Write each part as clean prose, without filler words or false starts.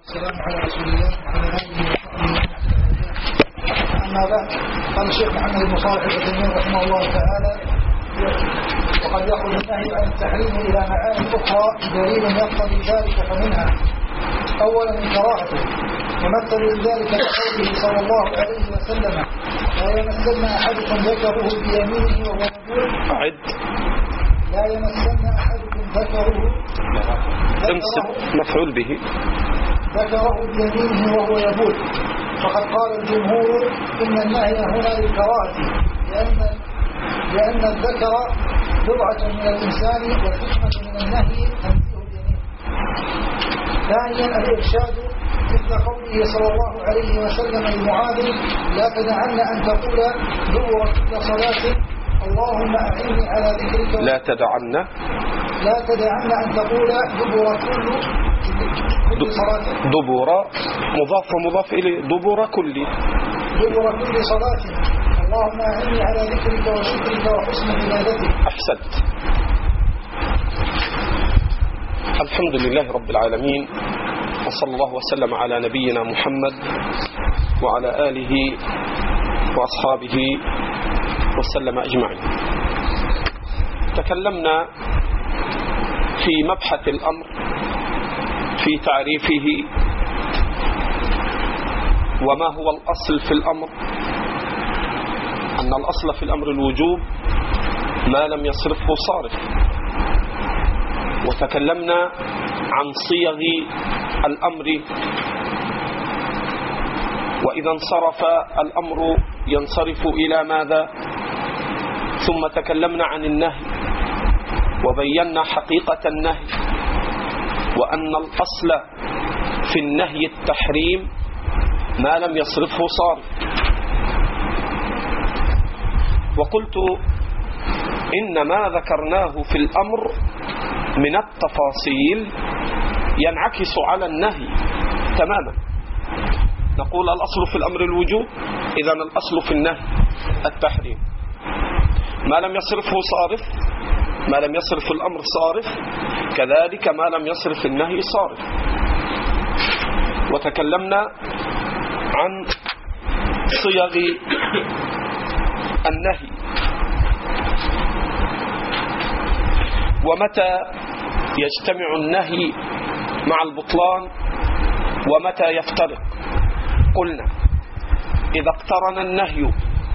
السلام على رسول الله وعلى آله وصحبه. أما بعد، قال الشيخ محمد بن صالح العثيمين رحمه الله تعالى: وقد يخرج النهي عن التحريم إلى معاني أخرى دليل يقتضي ذلك، فمنها أولا الكراهة، ومثل ذلك بقوله صلى الله عليه وسلم: لا يمسن أحدكم ذكره بيمينه وهو يبول. لا يمسن أحدكم ذكره مفعول به ذكره بيمينه وهو يبول. فقد قال الجمهور إن النهي هنا للكراهة، لأن الذكر بضعة من الإنسان، والحكمة من النهي تنزيه اليمين. ثانيا الإرشاد، مثل قوله صلى الله عليه وسلم لمعاذ: لا تدعن أن تقول دبر كل صلاة اللهم أعني على ذكرك. لا تدعن أن تقول دبر كل صلاة. دبر مضاف ومضاف إليه، دبر كل صلاة اللهم أعني على ذكرك وشكرك وحسن عبادتك. أحسنت. الحمد لله رب العالمين، وصلى الله وسلم على نبينا محمد وعلى آله وأصحابه وسلم أجمعين. تكلمنا في مبحث الأمر في تعريفه، وما هو الأصل في الأمر، أن الأصل في الأمر الوجوب ما لم يصرفه صارف. وتكلمنا عن صيغ الأمر، وإذا انصرف الأمر ينصرف إلى ماذا؟ ثم تكلمنا عن النهي وبينا حقيقة النهي، وأن الأصل في النهي التحريم ما لم يصرفه صارف. وقلت إن ما ذكرناه في الأمر من التفاصيل ينعكس على النهي تماما. نقول الأصل في الأمر الوجوب، إذن الأصل في النهي التحريم. ما لم يصرفه صارف، ما لم يصرف الأمر صارف، كذلك ما لم يصرف النهي صارف. وتكلمنا عن صيغ النهي، ومتى يجتمع النهي مع البطلان ومتى يفترق. قلنا إذا اقترن النهي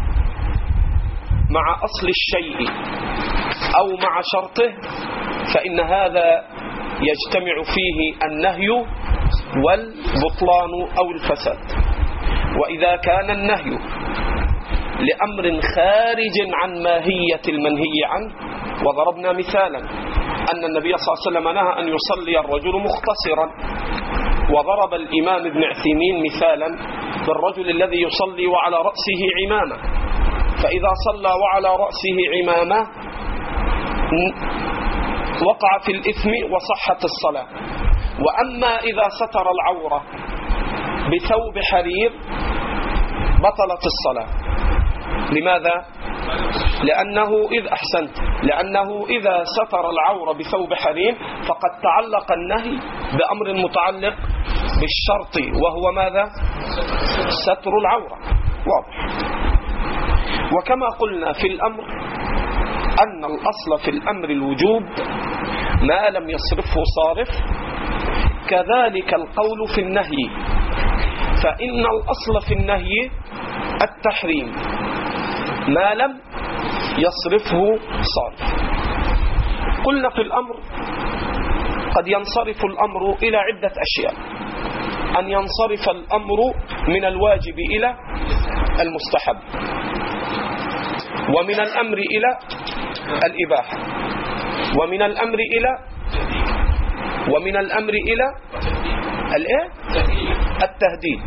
مع أصل الشيء أو مع شرطه فإن هذا يجتمع فيه النهي والبطلان أو الفساد. وإذا كان النهي لأمر خارج عن ماهية المنهي عنه، وضربنا مثالا أن النبي صلى الله عليه وسلم نهى أن يصلي الرجل مختصرا، وضرب الإمام ابن عثيمين مثالا بالرجل الذي يصلي وعلى رأسه عمامة، فإذا صلى وعلى رأسه عمامة وقع في الإثم وصحت الصلاة. وأما إذا ستر العورة بثوب حرير بطلت الصلاة. لماذا؟ لأنه إذا ستر العورة بثوب حرير فقد تعلق النهي بأمر متعلق بالشرط، وهو ماذا؟ ستر العورة. واضح. وكما قلنا في الأمر أن الأصل في الأمر الوجوب ما لم يصرفه صارف، كذلك القول في النهي، فإن الأصل في النهي التحريم ما لم يصرفه صارف. قلنا في الأمر قد ينصرف الأمر إلى عدة أشياء: أن ينصرف الأمر من الواجب إلى المستحب، ومن الأمر إلى الإباحة، ومن الأمر إلى التهديد،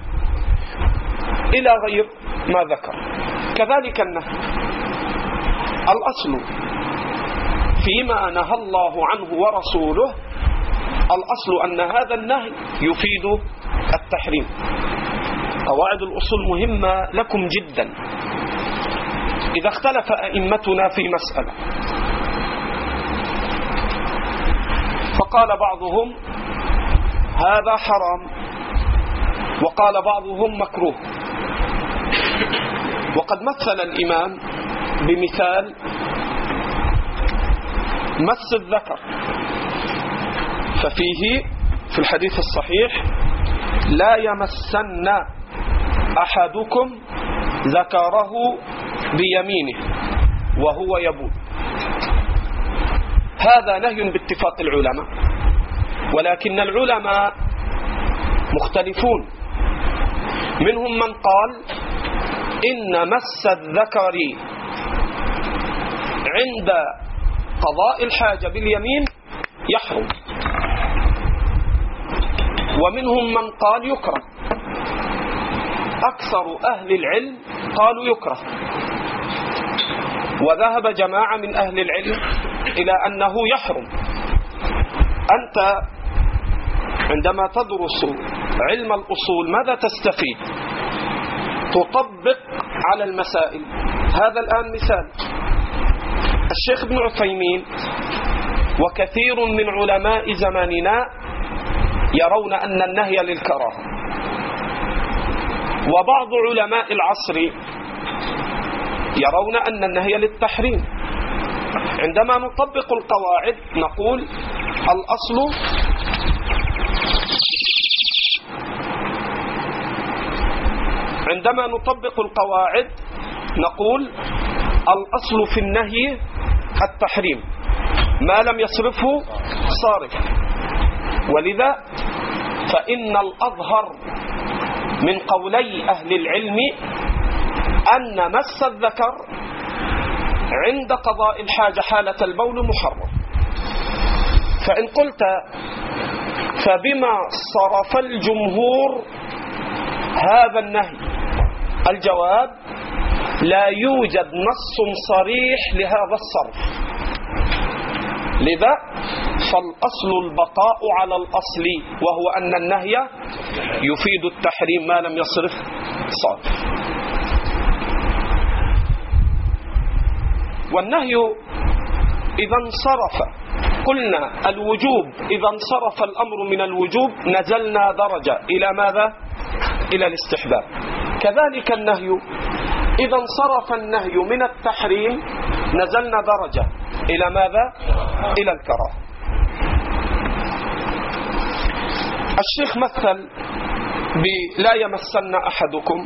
إلى غير ما ذكر. كذلك النهي، الأصل فيما نهى الله عنه ورسوله، الأصل أن هذا النهي يفيد التحريم. قواعد الأصول مهمة لكم جدا. إذا اختلف أئمتنا في مسألة فقال بعضهم هذا حرام، وقال بعضهم مكروه. وقد مثل الإمام بمثال مس الذكر، ففيه في الحديث الصحيح: لا يمسن أحدكم ذكره بيمينه وهو يبول. هذا نهي باتفاق العلماء، ولكن العلماء مختلفون. منهم من قال إن مس الذكر عند قضاء الحاجة باليمين يحرم، ومنهم من قال يكره. أكثر أهل العلم قالوا يكره، وذهب جماعة من أهل العلم إلى أنه يحرم. أنت عندما تدرس علم الأصول ماذا تستفيد؟ تطبق على المسائل. هذا الآن مثال. الشيخ ابن عثيمين وكثير من علماء زماننا يرون أن النهي للكراهة، وبعض علماء العصر يرون أن النهي للتحريم. عندما نطبق القواعد نقول الأصل في النهي التحريم ما لم يصرفه صارف. ولذا فإن الأظهر من قولي أهل العلم أن مس الذكر عند قضاء الحاجة حالة البول محرم. فإن قلت فبما صرف الجمهور هذا النهي؟ الجواب: لا يوجد نص صريح لهذا الصرف. لذا فالأصل البقاء على الأصل، وهو أن النهي يفيد التحريم ما لم يصرف صرف. والنهي إذا انصرف، قلنا الوجوب إذا انصرف الأمر من الوجوب نزلنا درجة إلى ماذا؟ إلى الاستحباب. كذلك النهي إذا انصرف النهي من التحريم نزلنا درجة إلى ماذا؟ إلى الكراهة. الشيخ مثل بلا يمسن أحدكم،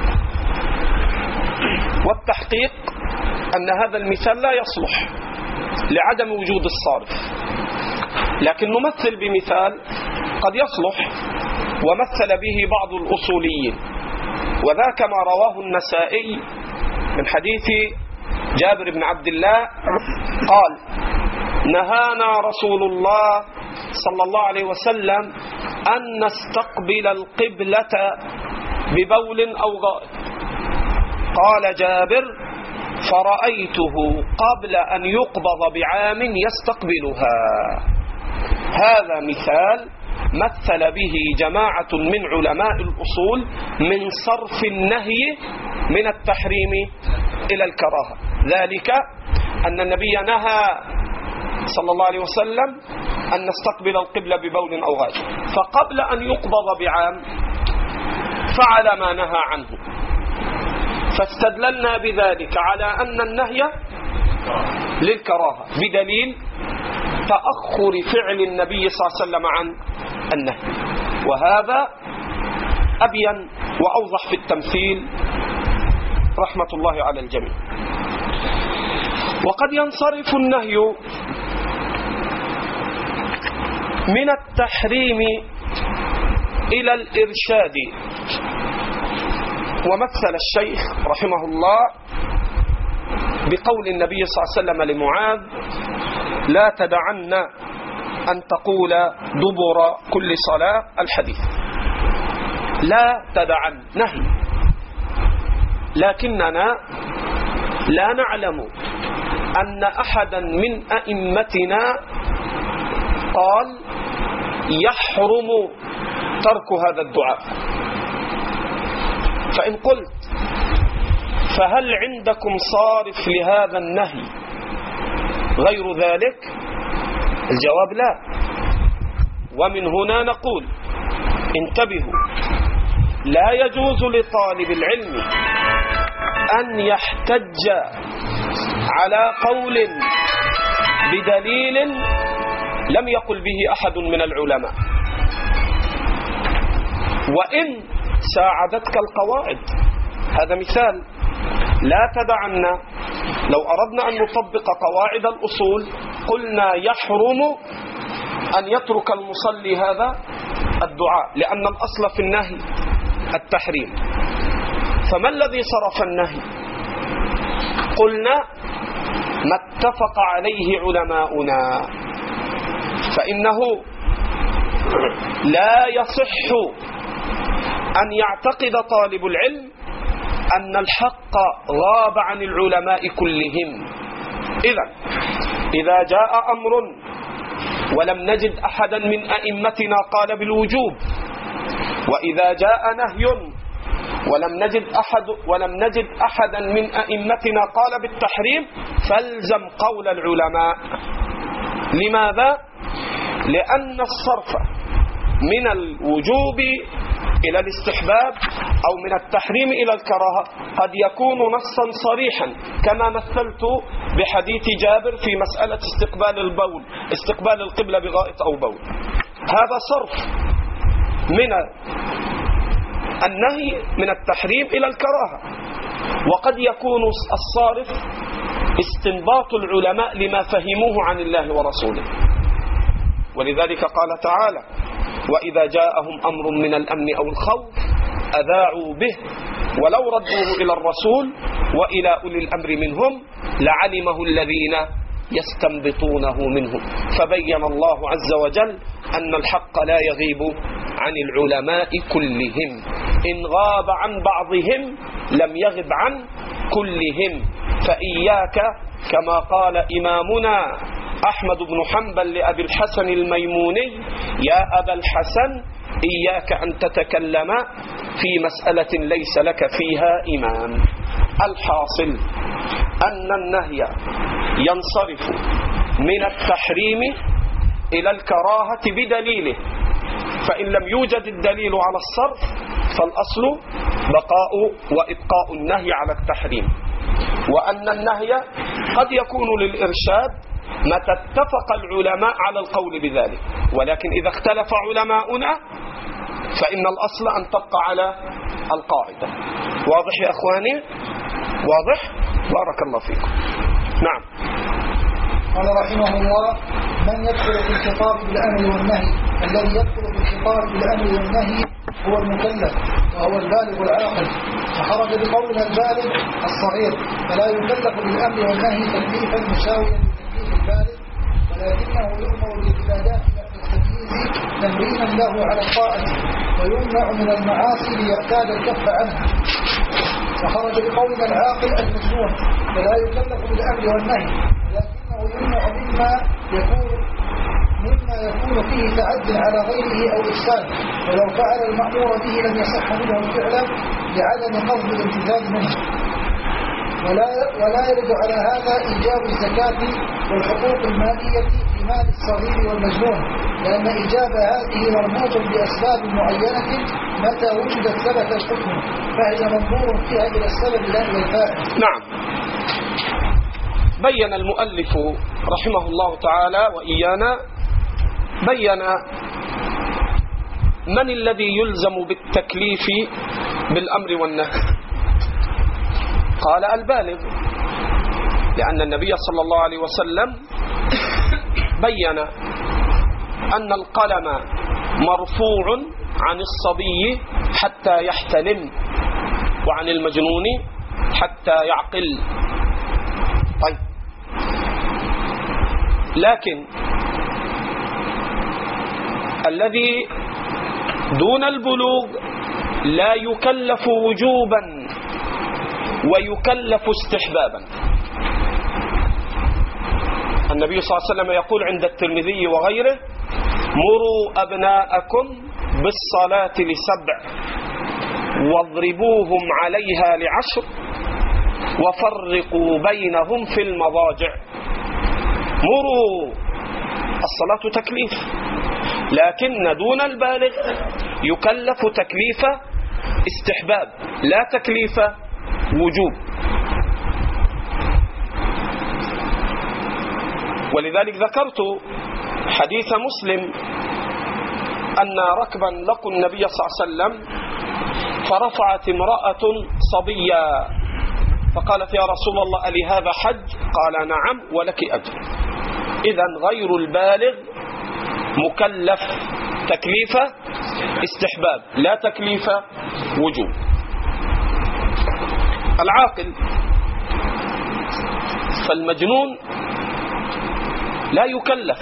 والتحقيق أن هذا المثال لا يصلح لعدم وجود الصارف، لكن نمثل بمثال قد يصلح، ومثل به بعض الأصوليين، وذاك ما رواه النسائي من حديث جابر بن عبد الله قال: نهانا رسول الله صلى الله عليه وسلم أن نستقبل القبلة ببول أو غائط. قال جابر: فرأيته قبل أن يقبض بعام يستقبلها. هذا مثال مثل به جماعة من علماء الأصول من صرف النهي من التحريم إلى الكراهة، ذلك أن النبي نهى صلى الله عليه وسلم أن نستقبل القبلة ببول أو غائط، فقبل أن يقبض بعام فعل ما نهى عنه، فاستدللنا بذلك على أن النهي للكراهة بدليل تأخر فعل النبي صلى الله عليه وسلم عن النهي. وهذا أبين وأوضح في التمثيل رحمة الله على الجميع. وقد ينصرف النهي من التحريم إلى الإرشاد. ومثل الشيخ رحمه الله بقول النبي صلى الله عليه وسلم لمعاذ: لا تدعن أن تقول دبر كل صلاة. الحديث لا تدعن نهي، لكننا لا نعلم أن أحدا من أئمتنا قال يحرم ترك هذا الدعاء. فإن قلت فهل عندكم صارف لهذا النهي غير ذلك؟ الجواب لا. ومن هنا نقول انتبهوا، لا يجوز لطالب العلم أن يحتج على قول بدليل لم يقل به أحد من العلماء، وإن ساعدتك القواعد. هذا مثال. لا تدعن لو أردنا أن نطبق قواعد الأصول قلنا يحرم أن يترك المصلي هذا الدعاء، لأن الأصل في النهي التحريم. فما الذي صرف النهي؟ قلنا ما اتفق عليه علماؤنا، فإنه لا يصح أن يعتقد طالب العلم أن الحق غاب عن العلماء كلهم. إذا جاء أمر ولم نجد أحدا من أئمتنا قال بالوجوب، وإذا جاء نهي ولم نجد أحدا من أئمتنا قال بالتحريم، فالزم قول العلماء. لماذا؟ لأن الصرف من الوجوب إلى الاستحباب أو من التحريم إلى الكراهة قد يكون نصا صريحا، كما مثلت بحديث جابر في مسألة استقبال القبلة بغائط أو بول. هذا صرف من النهي من التحريم إلى الكراهة، وقد يكون الصارف استنباط العلماء لما فهموه عن الله ورسوله. ولذلك قال تعالى: وإذا جاءهم أمر من الأمن أو الخوف أذاعوا به ولو ردوه إلى الرسول وإلى أولي الأمر منهم لعلمه الذين يستنبطونه منهم. فبين الله عز وجل أن الحق لا يغيب عن العلماء كلهم، إن غاب عن بعضهم لم يغب عن كلهم. فإياك، كما قال إمامنا أحمد بن حنبل لأبي الحسن الميموني: يا أبا الحسن إياك أن تتكلم في مسألة ليس لك فيها إمام. الحاصل أن النهي ينصرف من التحريم إلى الكراهة بدليله، فإن لم يوجد الدليل على الصرف فالأصل بقاء وإبقاء النهي على التحريم، وأن النهي قد يكون للإرشاد متى اتفق العلماء على القول بذلك، ولكن إذا اختلف علماؤنا فإن الأصل أن تبقى على القاعدة. واضح يا أخواني؟ واضح؟ بارك الله فيكم. نعم. قال رحمه الله: من يدخل في الخطاب بالأمر والنهي؟ الذي يدخل في الخطاب بالأمر والنهي هو المكلف وهو البالغ العاقل، فخرج بقولنا البالغ الصغير، فلا يكلف بالأمر والنهي تكليفا مساويا لتكليف البالغ، ولكنه يؤمر بالعبادات بعد التمييز تمرينا له على الطاعة، ويمنع من المعاصي ليعتاد الكف عنها. فخرج بقولنا العاقل المجنون، فلا يكلف بالأمر والنهي، ولكنه يمنع مما يكون فيه تعد على غيره أو إفساد، ولو فعل المأمور به لم يصح منه الفعل لعدم قصد الامتثال منه. ولا يرد على هذا إيجاب الزكاة والحقوق المالية في مال الصغير والمجنون، لأن إيجاب هذه مربوط بأسباب معينة، متى وجدت ثبت الحكم، فهي منظور فيها إلى السبب لا إلى الفاعل. نعم. بين المؤلف رحمه الله تعالى وإيانا، بين من الذي يلزم بالتكليف بالأمر والنهي. قال: البالغ، لأن النبي صلى الله عليه وسلم بين أن القلم مرفوع عن الصبي حتى يحتلم، وعن المجنون حتى يعقل. طيب، لكن الذي دون البلوغ لا يكلف وجوبا ويكلف استحبابا. النبي صلى الله عليه وسلم يقول عند الترمذي وغيره: مروا أبناءكم بالصلاة ل7 واضربوهم عليها ل10 وفرقوا بينهم في المضاجع. مروا، الصلاة تكليف، لكن دون البالغ يكلف تكليف استحباب لا تكليف وجوب. ولذلك ذكرت حديث مسلم أن ركبا لقوا النبي صلى الله عليه وسلم فرفعت امرأة صبيا فقالت: يا رسول الله ألي هذا حج؟ قال: نعم ولك أجر. إذن غير البالغ مكلف تكليف استحباب لا تكليف وجوب. العاقل فالمجنون لا يكلف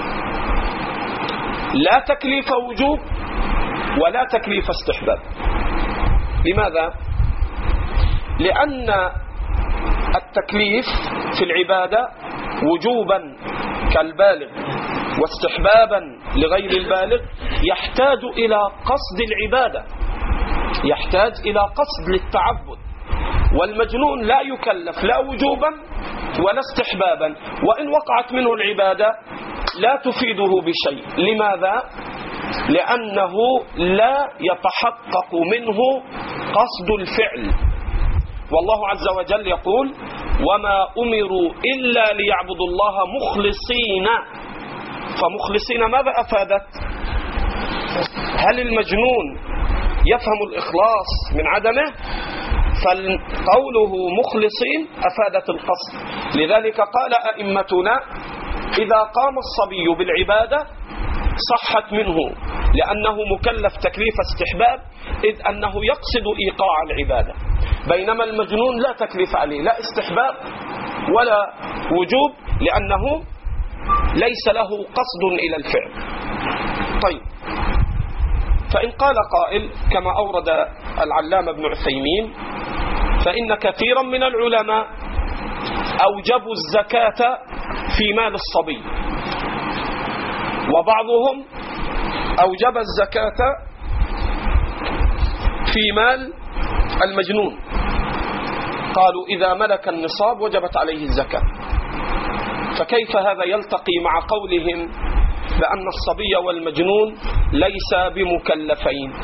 لا تكليف وجوب ولا تكليف استحباب. لماذا؟ لأن التكليف في العبادة وجوبا كالبالغ واستحبابا لغير البالغ يحتاج إلى قصد العبادة، يحتاج إلى قصد للتعبد. والمجنون لا يكلف لا وجوبا ولا استحبابا، وإن وقعت منه العبادة لا تفيده بشيء. لماذا؟ لأنه لا يتحقق منه قصد الفعل. والله عز وجل يقول: وما أمروا إلا ليعبدوا الله مخلصين. فمخلصين ماذا أفادت؟ هل المجنون يفهم الإخلاص من عدمه؟ فقوله مخلصين أفادت القصد. لذلك قال أئمتنا: إذا قام الصبي بالعبادة صحت منه لأنه مكلف تكليف استحباب، إذ أنه يقصد إيقاع العبادة، بينما المجنون لا تكليف عليه لا استحباب ولا وجوب لأنه ليس له قصد إلى الفعل. طيب، فإن قال قائل كما أورد العلامة ابن عثيمين: فإن كثيرا من العلماء أوجبوا الزكاة في مال الصبي، وبعضهم أوجب الزكاة في مال المجنون، قالوا إذا ملك النصاب وجبت عليه الزكاة. فكيف هذا يلتقي مع قولهم بأن الصبي والمجنون ليس بمكلفين؟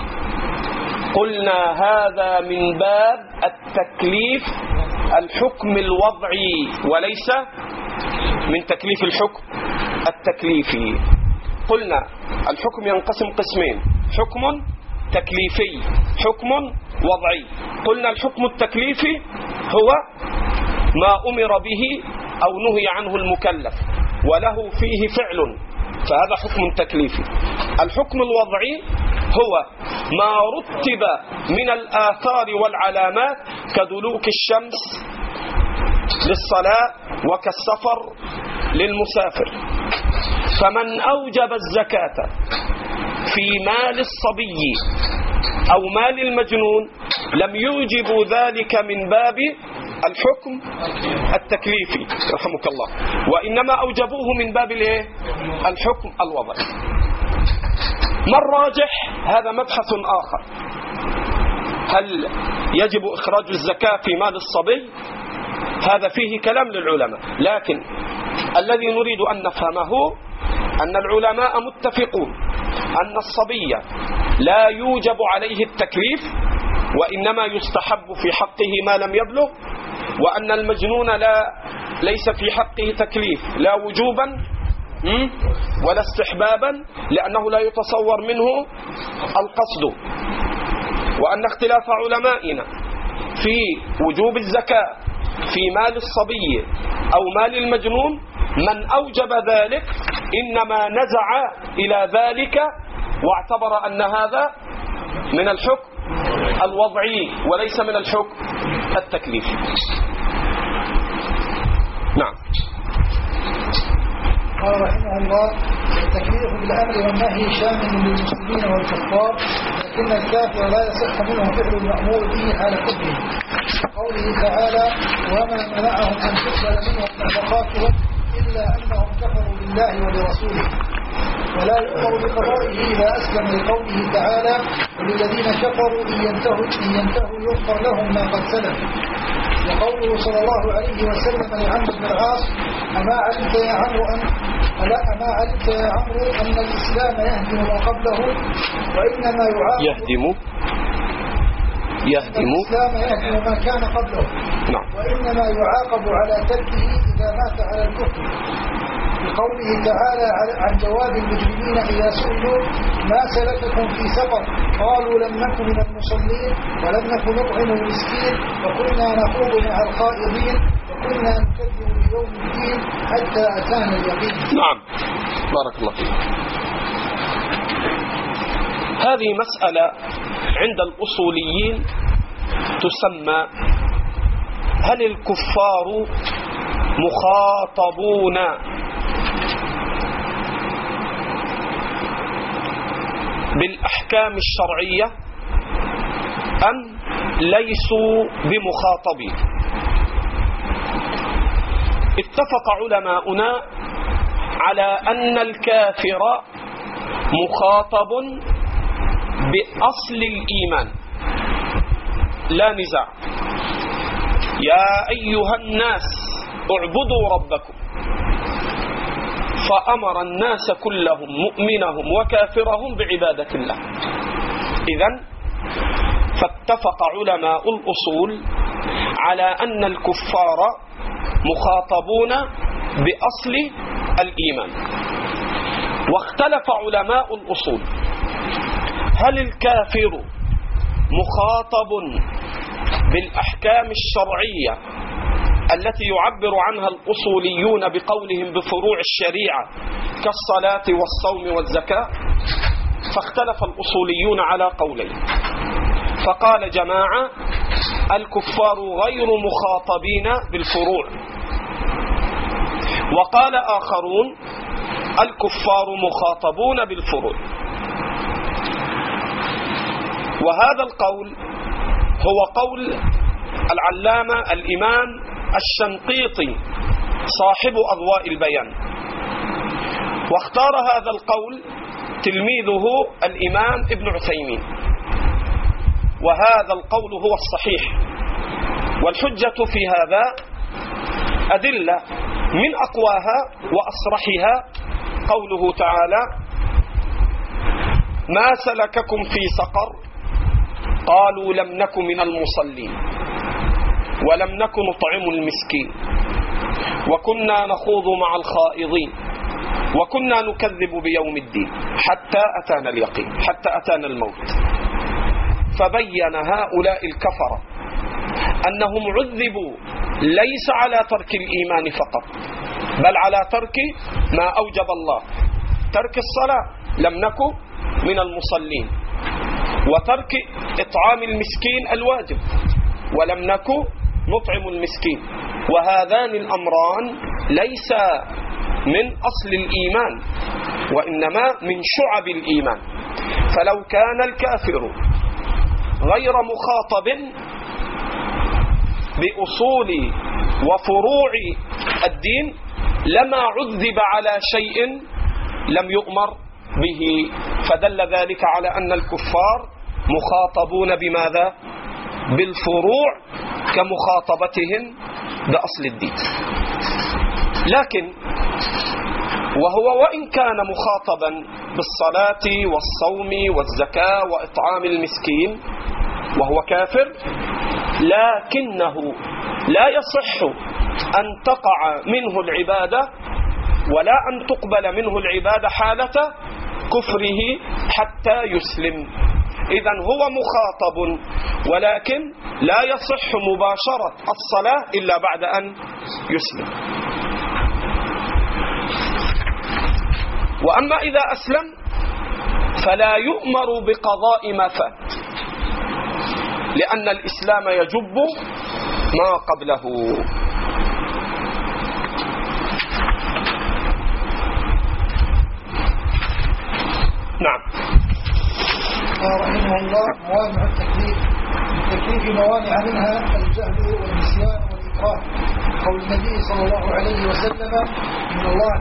قلنا هذا من باب التكليف الحكم الوضعي وليس من تكليف الحكم التكليفي. قلنا الحكم ينقسم قسمين: حكم تكليفي، حكم وضعي. قلنا الحكم التكليفي هو ما أمر به أو نهي عنه المكلف وله فيه فعل، فهذا حكم تكليفي. الحكم الوضعي هو ما رتب من الآثار والعلامات كدلوك الشمس للصلاة وكالسفر للمسافر. فمن أوجب الزكاة في مال الصبي أو مال المجنون لم يوجبوا ذلك من باب الحكم التكليفي رحمك الله، وإنما أوجبوه من باب الحكم الوضعي. ما الراجح؟ هذا مبحث آخر. هل يجب إخراج الزكاة في مال الصبي؟ هذا فيه كلام للعلماء، لكن الذي نريد أن نفهمه أن العلماء متفقون أن الصبي لا يوجب عليه التكليف وإنما يستحب في حقه ما لم يبلغ، وأن المجنون ليس في حقه تكليف لا وجوبا ولا استحبابا لأنه لا يتصور منه القصد، وأن اختلاف علمائنا في وجوب الزكاة في مال الصبي أو مال المجنون من أوجب ذلك إنما نزع إلى ذلك واعتبر أن هذا من الحكم الوضعي وليس من الحكم التكليفي. نعم. قال رحمه الله: التكليف بالأمر والنهي شامل للمسلمين والكفار، لكن الكافر لا يصح منه فعل المأمور به حال كفره. قوله تعالى: وما منعهم أن تقبل منهم نفقاتهم إلا أنهم كفروا بالله وبرسوله، ولا يؤمر بقضائه إذا أسلم، لقوله تعالى: وللذين كفروا إن ينتهوا يغفر لهم ما قد سلف. وقوله صلى الله عليه وسلم لعمرو بن العاص: أما علمت يا عمرو ألا ما علمت يا عمرو أن الإسلام يهدم ما قبله وإنما يعاقب الإسلام يهدم ما كان قبله. نعم. وإنما يعاقب على تركه إذا مات على الكفر، بقوله تعالى عن جواب المجرمين إذا سئلوا ما سلككم في سقر قالوا لم نكن من المصلين ولم نكن نطعم المسكين وكنا نخوض مع الخائضين وكنا نكذب بيوم الدين حتى أتانا اليقين. نعم، بارك الله فيك. هذه مسألة عند الأصوليين تسمى هل الكفار مخاطبون بالأحكام الشرعية أم ليسوا بمخاطبين؟ اتفق علماؤنا على أن الكافر مخاطب بأصل الإيمان لا نزاع. يا أيها الناس اعبدوا ربكم، فأمر الناس كلهم مؤمنهم وكافرهم بعبادة الله. إذن فاتفق علماء الأصول على أن الكفار مخاطبون بأصل الإيمان. واختلف علماء الأصول هل الكافر مخاطب بالأحكام الشرعية التي يعبر عنها الأصوليون بقولهم بفروع الشريعة كالصلاة والصوم والزكاة؟ فاختلف الأصوليون على قولين، فقال جماعة الكفار غير مخاطبين بالفروع، وقال آخرون الكفار مخاطبون بالفروع. وهذا القول هو قول العلامة الإمام الشنقيطي صاحب أضواء البيان، واختار هذا القول تلميذه الإمام ابن عثيمين، وهذا القول هو الصحيح. والحجة في هذا أدلة من أقواها وأصرحها قوله تعالى ما سلككم في سقر قالوا لم نكن من المصلين ولم نكن نطعم المسكين وكنا نخوض مع الخائضين وكنا نكذب بيوم الدين حتى أتانا اليقين، حتى أتانا الموت. فبين هؤلاء الكفرة أنهم عذبوا ليس على ترك الإيمان فقط، بل على ترك ما أوجب الله، ترك الصلاة لم نكن من المصلين، وترك إطعام المسكين الواجب ولم نكن نطعم المسكين. وهذان الأمران ليس من أصل الإيمان وإنما من شعب الإيمان. فلو كان الكافر غير مخاطب بأصول وفروع الدين لما عذب على شيء لم يؤمر به، فدل ذلك على أن الكفار مخاطبون بماذا؟ بالفروع كمخاطبتهم بأصل الدين. لكن وهو وإن كان مخاطبا بالصلاة والصوم والزكاة وإطعام المسكين وهو كافر، لكنه لا يصح أن تقع منه العبادة ولا أن تقبل منه العبادة حالة كفره حتى يسلم. إذن هو مخاطب ولكن لا يصح مباشرة الصلاة إلا بعد أن يسلم. وأما إذا أسلم فلا يؤمر بقضاء ما فات، لأن الإسلام يجب ما قبله. نعم. رحمه الله موانع التكليف. التكليف موانع منها الجهل والنسيان والإكراه. قول النبي صلى الله عليه وسلم إن الله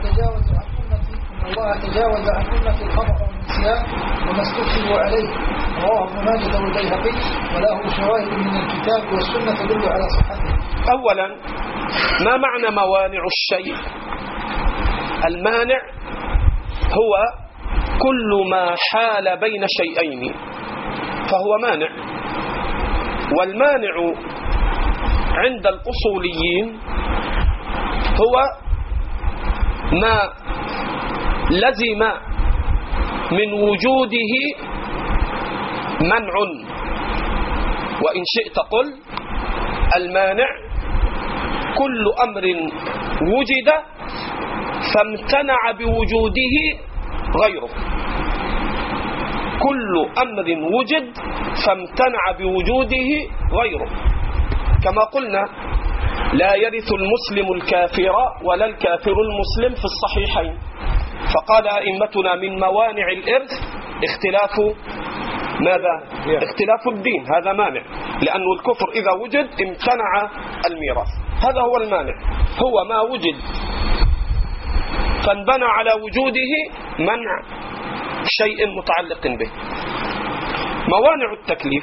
تجاوز عن أمتي الخطأ والنسيان وما استكرهوا عليه، رواه ابن ماجه والبيهقي وله شواهد من الكتاب والسنة تدل على صحته. أولا، ما معنى موانع الشيء؟ المانع هو كل ما حال بين شيئين فهو مانع. والمانع عند الأصوليين هو ما لزم من وجوده منع. وإن شئت قل المانع كل أمر وجد فامتنع بوجوده غيره. كل أمر وجد فامتنع بوجوده غيره. كما قلنا لا يرث المسلم الكافر ولا الكافر المسلم في الصحيحين. فقال أئمتنا من موانع الإرث اختلاف ماذا؟ اختلاف الدين. هذا مانع، لأن الكفر إذا وجد امتنع الميراث. هذا هو المانع، هو ما وجد فانبنى على وجوده منع شيء متعلق به. موانع التكليف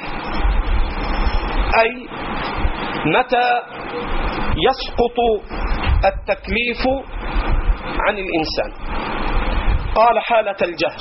أي متى يسقط التكليف عن الإنسان. قال حالة الجهل،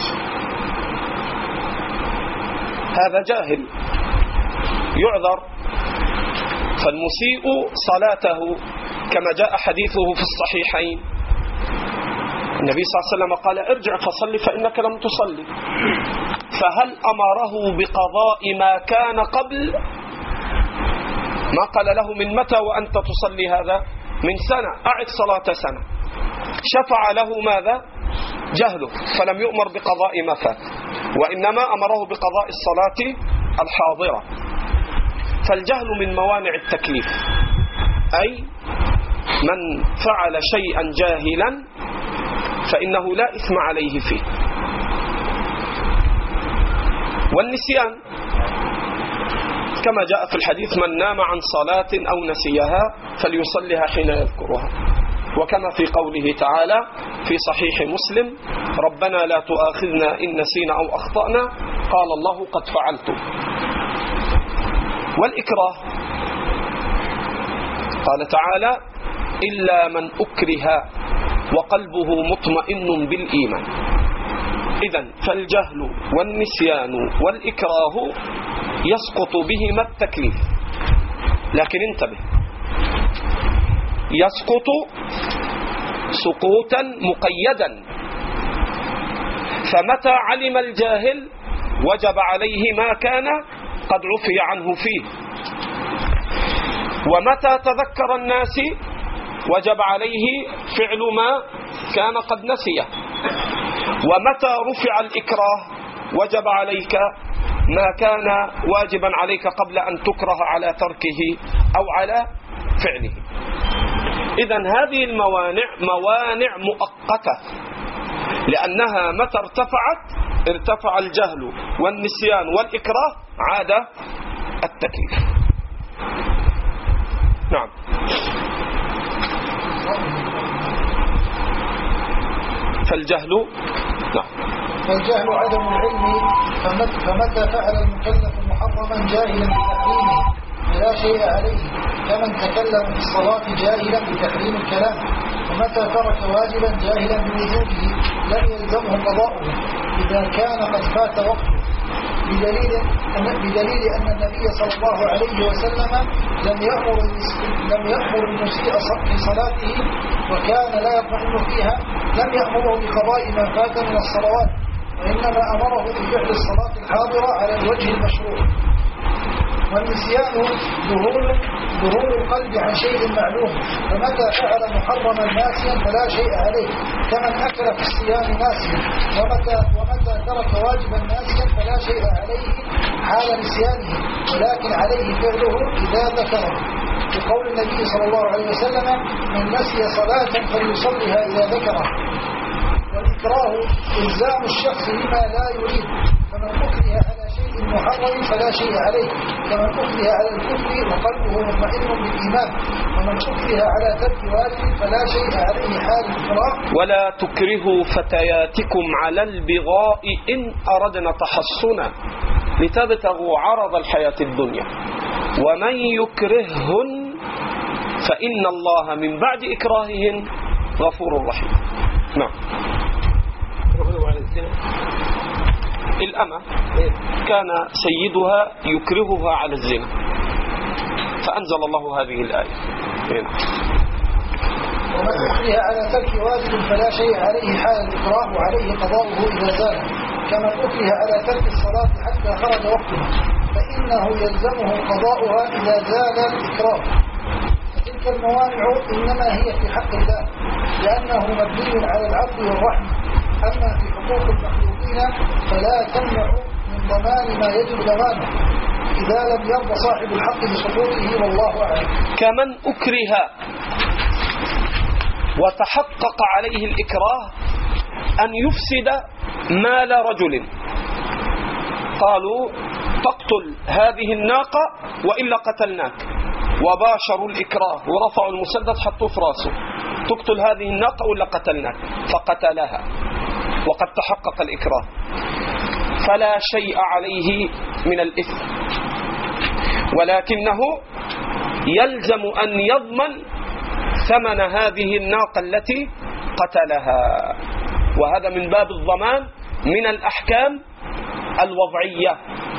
هذا جاهل يعذر، فالمسيء صلاته كما جاء حديثه في الصحيحين النبي صلى الله عليه وسلم قال ارجع فصلي فإنك لم تصلي. فهل أمره بقضاء ما كان قبل؟ ما قال له من متى وأنت تصلي هذا؟ من سنة، أعد صلاة سنة. شفع له ماذا؟ جهله، فلم يؤمر بقضاء ما فات، وإنما أمره بقضاء الصلاة الحاضرة. فالجهل من موانع التكليف، أي من فعل شيئا جاهلا فإنه لا إثم عليه فيه. والنسيان كما جاء في الحديث من نام عن صلاة أو نسيها فليصلها حين يذكرها. وكما في قوله تعالى في صحيح مسلم ربنا لا تؤاخذنا إن نسينا أو أخطأنا قال الله قد فعلت. والإكراه قال تعالى إلا من أكره وقلبه مطمئن بالإيمان. إذن فالجهل والنسيان والإكراه يسقط بهما التكليف، لكن انتبه، يسقط سقوطا مقيدا. فمتى علم الجاهل وجب عليه ما كان قد عفي عنه فيه، ومتى تذكر الناس وجب عليه فعل ما كان قد نسيه، ومتى رفع الإكراه وجب عليك ما كان واجبا عليك قبل أن تكره على تركه أو على فعله. إذن هذه الموانع موانع مؤقتة، لأنها متى ارتفع الجهل والنسيان والإكراه عاد التكليف. نعم. فالجهل فالجهل عدم العلم، فمتى فعل المكلف محرما جاهلا بتحريمه فلا شيء عليه، كمن تكلم في الصلاة جاهلا بتحريم الكلام. ومتى ترك واجبا جاهلا بوجوده لم يلزمه قضاؤه إذا كان قد فات وقته، بدليل أن النبي صلى الله عليه وسلم لم يأمر المسيء في صلاته وكان لا يطمئن فيها، لم يأمره بقضاء ما فات من الصلوات، وإنما أمره بفعل الصلاة الحاضرة على الوجه المشروع. والنسيان ظهور القلب عن شيء معلوم، فمتى فعل محرما ناسيا فلا شيء عليه، كمن أكل في الصيام ناسيا. ومتى ترك واجبا ناسيا فلا شيء عليه حال نسيانه، ولكن عليه فعله إذا ذكره، بقول النبي صلى الله عليه وسلم من نسي صلاة فليصلها إذا ذكره. والإكراه إلزام الشخص بما لا يريد، فمن أكره على شيء محرم فلا شيء عليه، كمن أكره على الكفر وقلبه مطمئن بالإيمان، ومن أكره على ترك واجب فلا شيء عليه حال الإكراه. ولا تكرهوا فتياتكم على البغاء إن أردنا تحصنا لتبتغوا عرض الحياة الدنيا ومن يكرههن فإن الله من بعد إكراههن غفور رحيم. نعم. الأمة كان سيدها يكرهها على الزنا فأنزل الله هذه الآية. ومن أكره على ترك واجب فلا شيء عليه حال الإكراه وعليه قضاؤه إذا زال، كمن أكره على ترك الصلاة حتى خرج وقتها فإنه يلزمه قضاؤها إذا زال الإكراه. فتلك الموانع إنما هي في حق الله لأنه مبني على العفو والرحمة، أما في حقوق المخلوقين فلا تمنع من ضمان ما يجب ضمانه إذا لم يرضى صاحب الحق بسقوطه والله أعلم. كمن أكره وتحقق عليه الإكراه أن يفسد مال رجل، قالوا تقتل هذه الناقة وإلا قتلناك، وباشروا الإكراه ورفعوا المسدس حطوه في راسه، تقتل هذه الناقة وإلا قتلناك، فقتلها وقد تحقق الإكراه، فلا شيء عليه من الإثم، ولكنه يلزم أن يضمن ثمن هذه الناقة التي قتلها، وهذا من باب الضمان من الأحكام الوضعية،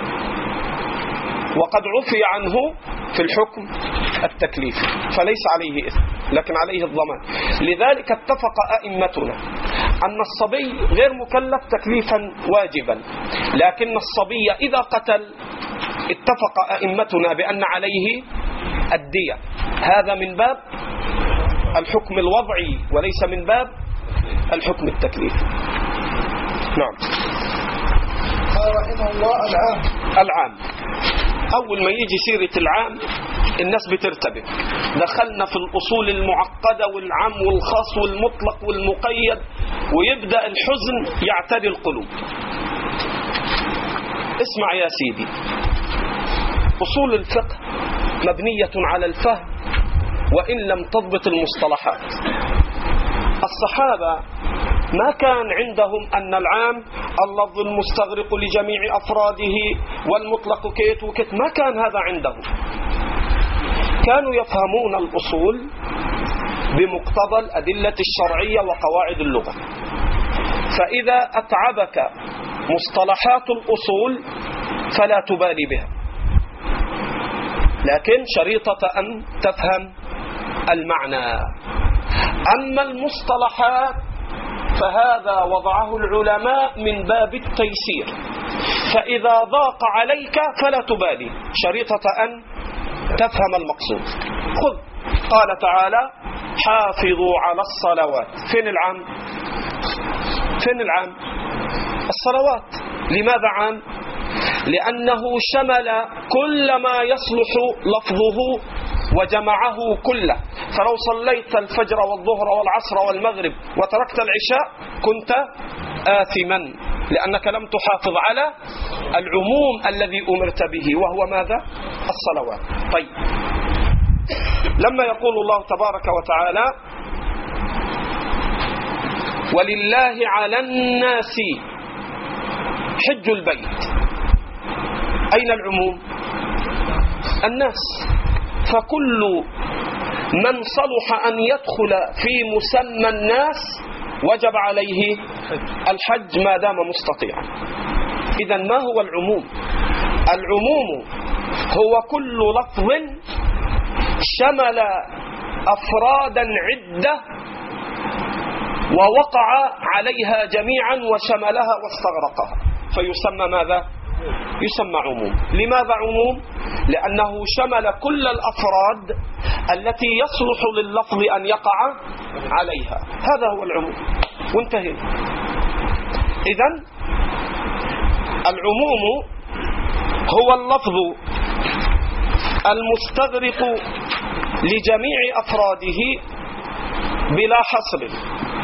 وقد عفي عنه في الحكم التكليفي، فليس عليه إثم لكن عليه الضمان. لذلك اتفق أئمتنا أن الصبي غير مكلف تكليفا واجبا، لكن الصبي إذا قتل اتفق أئمتنا بأن عليه الدية، هذا من باب الحكم الوضعي وليس من باب الحكم التكليفي. نعم. قال رحمه الله العام. أول ما يجي سيرة العام الناس بترتبك، دخلنا في الأصول المعقدة والعام والخاص والمطلق والمقيد، ويبدأ الحزن يعتري القلوب. اسمع يا سيدي، أصول الفقه مبنية على الفهم وإن لم تضبط المصطلحات. الصحابة ما كان عندهم أن العام اللفظ المستغرق لجميع أفراده والمطلق كيت وكيت، ما كان هذا عندهم، كانوا يفهمون الأصول بمقتضى الأدلة الشرعية وقواعد اللغة، فإذا أتعبك مصطلحات الأصول فلا تبالي بها، لكن شريطة أن تفهم المعنى. أما المصطلحات فهذا وضعه العلماء من باب التيسير، فإذا ضاق عليك فلا تبالي، شريطة أن تفهم المقصود. خذ قال تعالى حافظوا على الصلوات، فين العام؟ فين العام؟ الصلوات. لماذا عام؟ لأنه شمل كل ما يصلح لفظه وجمعه كله، فلو صليت الفجر والظهر والعصر والمغرب وتركت العشاء كنت آثما، لأنك لم تحافظ على العموم الذي أمرت به وهو ماذا؟ الصلوات. طيب، لما يقول الله تبارك وتعالى ولله على الناس حج البيت، أين العموم؟ الناس، فكل من صلح أن يدخل في مسمى الناس وجب عليه الحج ما دام مستطيعا. إذن ما هو العموم؟ العموم هو كل لفظ شمل أفرادا عدة ووقع عليها جميعا وشملها واستغرقها فيسمى ماذا؟ يسمى عموم. لماذا عموم؟ لأنه شمل كل الأفراد التي يصلح لللفظ أن يقع عليها، هذا هو العموم، وانتهي. إذن العموم هو اللفظ المستغرق لجميع أفراده بلا حصر.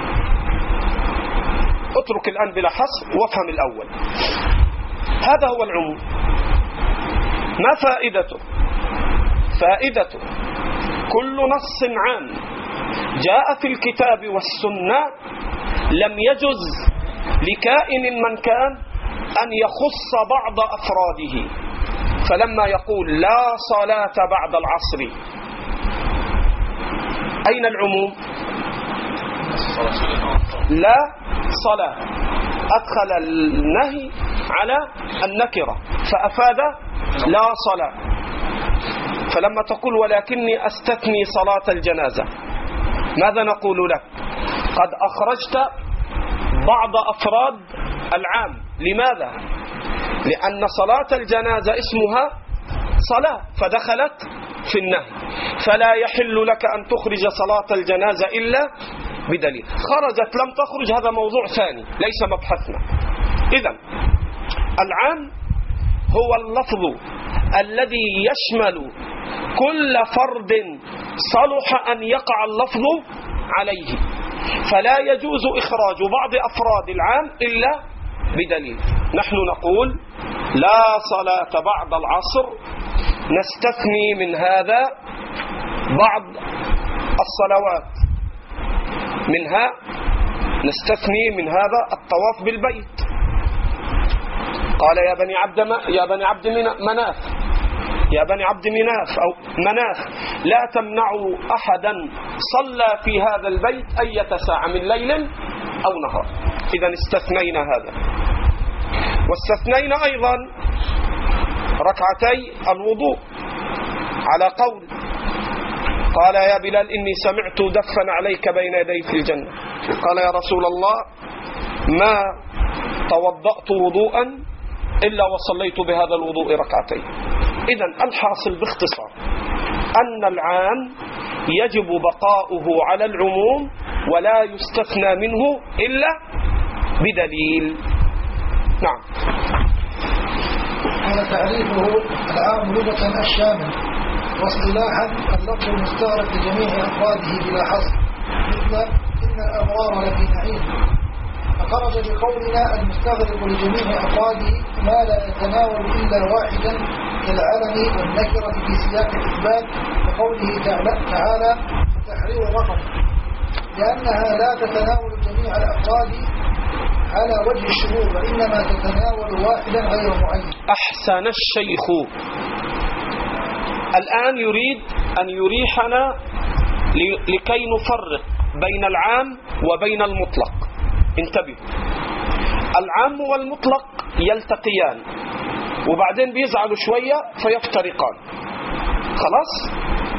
اترك الآن بلا حصر وافهم الأول، هذا هو العموم. ما فائدته؟ فائدته كل نص عام جاء في الكتاب والسنة لم يجز لكائن من كان أن يخص بعض أفراده، فلما يقول لا صلاة بعد العصر أين العموم؟ لا صلاة، أدخل النهي على النكرة فأفاد لا صلاة. فلما تقول ولكني أستثني صلاة الجنازة، ماذا نقول لك؟ قد أخرجت بعض أفراد العام. لماذا؟ لأن صلاة الجنازة اسمها صلاة فدخلت في النهي، فلا يحل لك أن تخرج صلاة الجنازة إلا بدليل. خرجت لم تخرج هذا موضوع ثاني ليس مبحثنا. إذن العام هو اللفظ الذي يشمل كل فرد صلح أن يقع اللفظ عليه، فلا يجوز إخراج بعض أفراد العام إلا بدليل. نحن نقول لا صلاة بعد العصر، نستثني من هذا بعض الصلوات، منها نستثني من هذا الطواف بالبيت. قال يا بني عبد مناف أو مناف لا تمنعوا أحدا صلى في هذا البيت أية ساعة من ليل أو نهار. إذا استثنينا هذا، واستثنينا أيضا ركعتي الوضوء على قول قال يا بلال إني سمعت دفا عليك بين يدي في الجنة. قال يا رسول الله ما توضأت وضوءا إلا وصليت بهذا الوضوء ركعتين. إذن الحاصل باختصار أن العام يجب بقاؤه على العموم ولا يستثنى منه إلا بدليل. نعم. هذا تعريفه العام لغة الشامل، واصطلاحا اللفظ المستغرق لجميع أفراده بلا حصر، مثل إن الأبرار لفي نعيم، فخرج بقولنا المستغرق لجميع أفراده ما لا يتناول إلا واحدا كالعلم والنكرة في سياق الإثبات، وقوله تعالى تحرير الرقم، لأنها لا تتناول جميع الأفراد على وجه الشمول، وإنما تتناول واحدا غير معين. أحسن الشيخ. الآن يريد أن يريحنا لكي نفرق بين العام وبين المطلق. انتبهوا، العام والمطلق يلتقيان وبعدين بيزعلوا شوية فيفترقان. خلاص؟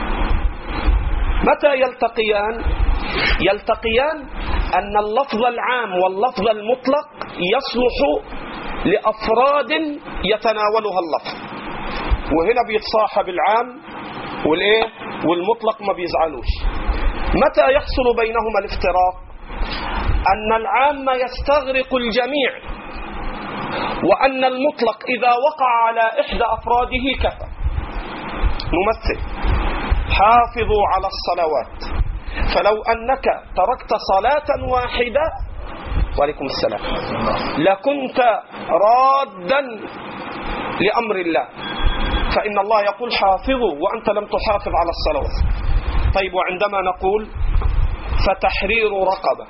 متى يلتقيان؟ يلتقيان أن اللفظ العام واللفظ المطلق يصلح لأفراد يتناولها اللفظ، وهنا بيتصاحب العام والمطلق ما بيزعلوش. متى يحصل بينهما الافتراق؟ أن العام يستغرق الجميع، وأن المطلق إذا وقع على إحدى أفراده كفى. نمثل: حافظوا على الصلوات، فلو أنك تركت صلاة واحدة وعليكم السلام لكنت رادا لأمر الله، فإن الله يقول حافظوا وأنت لم تحافظ على الصلوات. طيب، وعندما نقول فتحرير رقبة،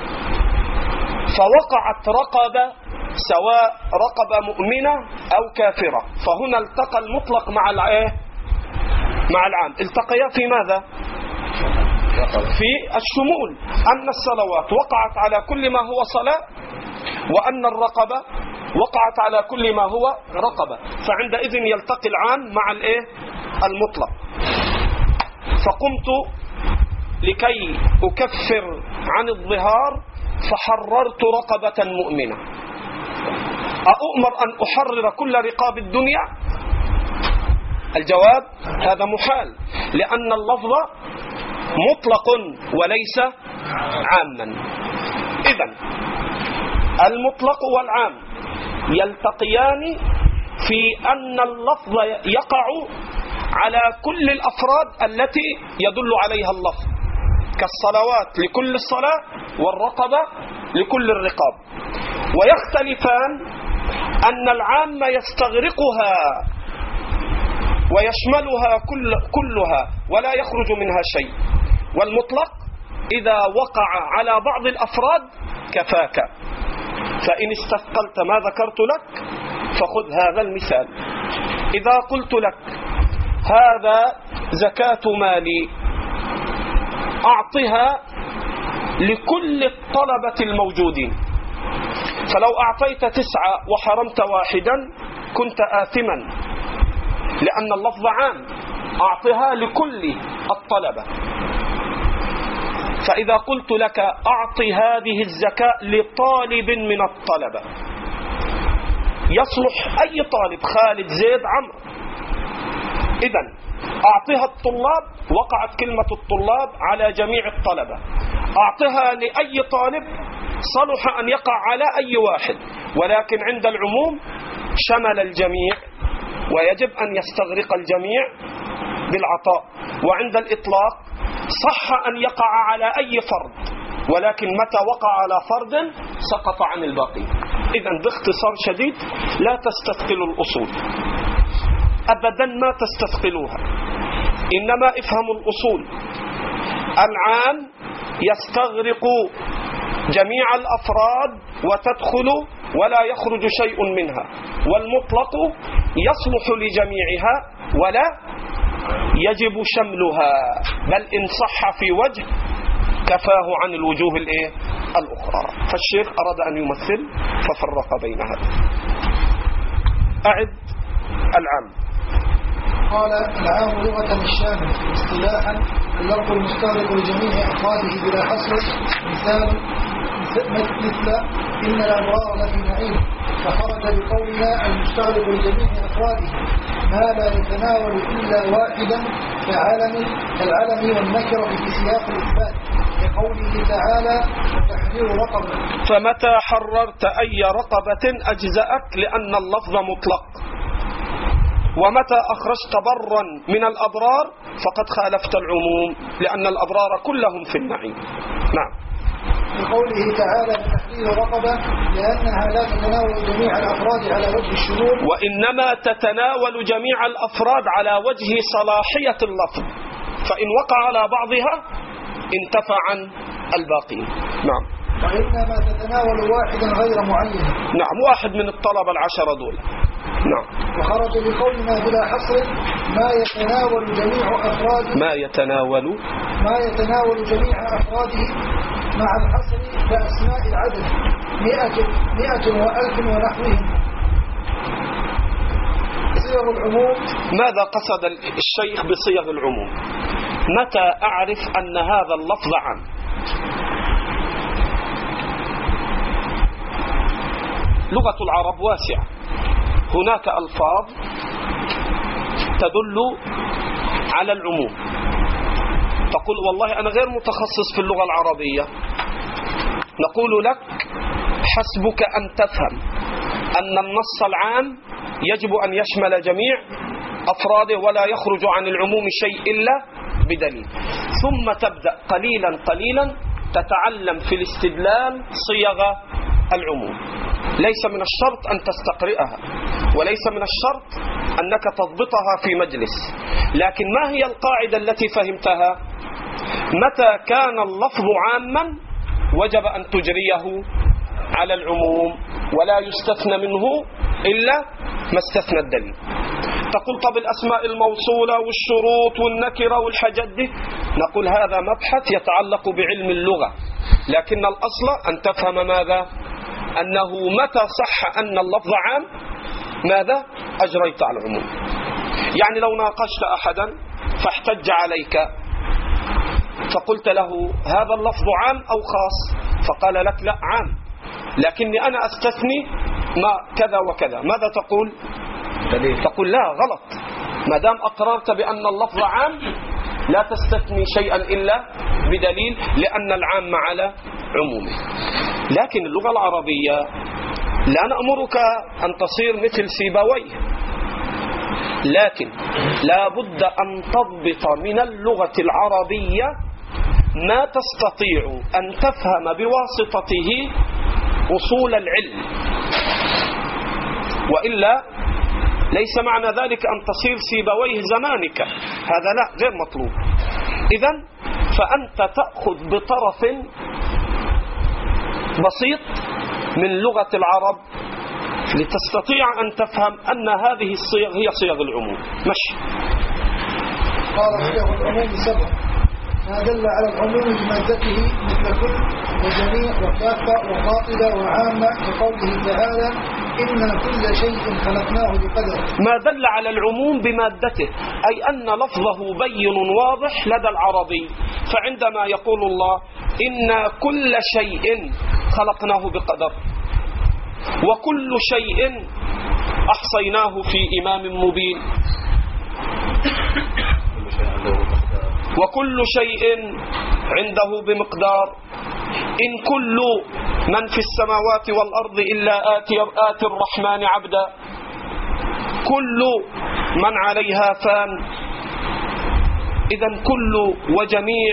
فوقعت رقبة سواء رقبة مؤمنة أو كافرة، فهنا التقى المطلق مع العام. التقيا في ماذا؟ في الشمول، أن الصلوات وقعت على كل ما هو صلاة، وأن الرقبة وقعت على كل ما هو رقبة، فعندئذ يلتقي العام مع المطلق. فقمت لكي أكفر عن الظهار فحررت رقبة مؤمنة، أؤمر أن أحرر كل رقاب الدنيا؟ الجواب هذا محال، لأن اللفظ مطلق وليس عاما. إذن المطلق والعام يلتقيان في أن اللفظ يقع على كل الأفراد التي يدل عليها اللفظ، كالصلوات لكل الصلاة والرقبة لكل الرقاب. ويختلفان أن العام يستغرقها ويشملها كلها ولا يخرج منها شيء، والمطلق إذا وقع على بعض الأفراد كفاك. فإن استثقلت ما ذكرت لك فخذ هذا المثال: إذا قلت لك هذا زكاة مالي، أعطها لكل الطلبة الموجودين. فلو أعطيت 9 وحرمت 1 كنت آثما، لأن اللفظ عام، أعطها لكل الطلبة. فإذا قلت لك أعطي هذه الزكاة لطالب من الطلبة، يصلح أي طالب، خالد، زيد، عمرو. إذن أعطيها الطلاب، وقعت كلمة الطلاب على جميع الطلبة. أعطيها لأي طالب، صلح أن يقع على أي واحد، ولكن عند العموم شمل الجميع ويجب أن يستغرق الجميع بالعطاء. وعند الإطلاق صح أن يقع على أي فرد، ولكن متى وقع على فرد سقط عن الباقي. إذن باختصار شديد لا تستثقلوا الأصول أبدا، ما تستثقلوها، إنما افهموا الأصول. العام يستغرق جميع الأفراد وتدخل ولا يخرج شيء منها، والمطلق يصلح لجميعها ولا يجب شملها، بل إن صح في وجه كفاه عن الوجوه الأخرى. فالشيخ أراد أن يمثل ففرق بينها. أعد العام. قال: العام لغة الشامل، اصطلاحا اللفظ المستغرق لجميع أفراده بلا حصر. مثال مثل إن الأبرار لفي نعيم، فخرج بقولنا المستغرق لجميع أفراده ما لا يتناول إلا واحدا كالعلم والنكرة في سياق الإثبات، كقوله تعالى: وتحرير رقبة. فمتى حررت أي رقبة أجزأك، لأن اللفظ مطلق. ومتى أخرجت برا من الأبرار فقد خالفت العموم، لأن الأبرار كلهم في النعيم. نعم. بقوله تعالى: وتحرير رقبة، لأنها لا تتناول جميع الأفراد على وجه الشمول، وإنما تتناول جميع الأفراد على وجه صلاحية اللفظ، فإن وقع على بعضها انتفى عن الباقين. نعم. وإنما تتناول واحدا غير معين. نعم، واحد من الطلبة 10 دول. نعم. وخرج بقولنا بلا حصر ما يتناول جميع أفراده، ما يتناول جميع أفراده مع الحصر كأسماء العدد 100 و1000 ونحوهم. صيغ العموم. ماذا قصد الشيخ بصيغ العموم؟ متى أعرف أن هذا اللفظ عام؟ لغة العرب واسعة، هناك ألفاظ تدل على العموم. تقول والله أنا غير متخصص في اللغة العربية، نقول لك حسبك أن تفهم أن النص العام يجب أن يشمل جميع أفراده ولا يخرج عن العموم شيء إلا بدليل. ثم تبدأ قليلا قليلا تتعلم في الاستدلال صيغ العموم. ليس من الشرط أن تستقرئها، وليس من الشرط أنك تضبطها في مجلس، لكن ما هي القاعدة التي فهمتها؟ متى كان اللفظ عاما وجب أن تجريه على العموم، ولا يستثنى منه إلا ما استثنى الدليل. تقول طب الأسماء الموصولة والشروط والنكرة والحاجات دي، نقول هذا مبحث يتعلق بعلم اللغة، لكن الأصل أن تفهم ماذا؟ أنه متى صح أن اللفظ عام ماذا؟ أجريت على العموم. يعني لو ناقشت أحدا فاحتج عليك فقلت له هذا اللفظ عام أو خاص، فقال لك لا عام، لكني أنا أستثني ما كذا وكذا، ماذا تقول؟ تقول لا غلط، ما دام أقررت بأن اللفظ عام لا تستثني شيئا إلا بدليل، لأن العام على عمومه. لكن اللغة العربية لا نأمرك أن تصير مثل سيبويه، لكن لا بد أن تضبط من اللغة العربية ما تستطيع أن تفهم بواسطته أصول العلم، وإلا ليس معنى ذلك أن تصير سيبويه زمانك، هذا لا، غير مطلوب. إذن فأنت تأخذ بطرف بسيط من لغة العرب لتستطيع أن تفهم أن هذه الصيغ هي صيغ العموم. مشي. قال صيغ العموم 7: ما دل على العموم بمادته مثل كل وجميع وكافة وقاطبة وعامة كقوله تعالى إن كل شيء خلقناه بقدر. ما دل على العموم بمادته أي أن لفظه بين واضح لدى العربي. فعندما يقول الله إن كل شيء خلقناه بقدر وكل شيء أحصيناه في إمام مبين وكل شيء عنده بمقدار إن كل من في السماوات والأرض إلا آتي الرحمن عبدا كل من عليها فان. إذن كل وجميع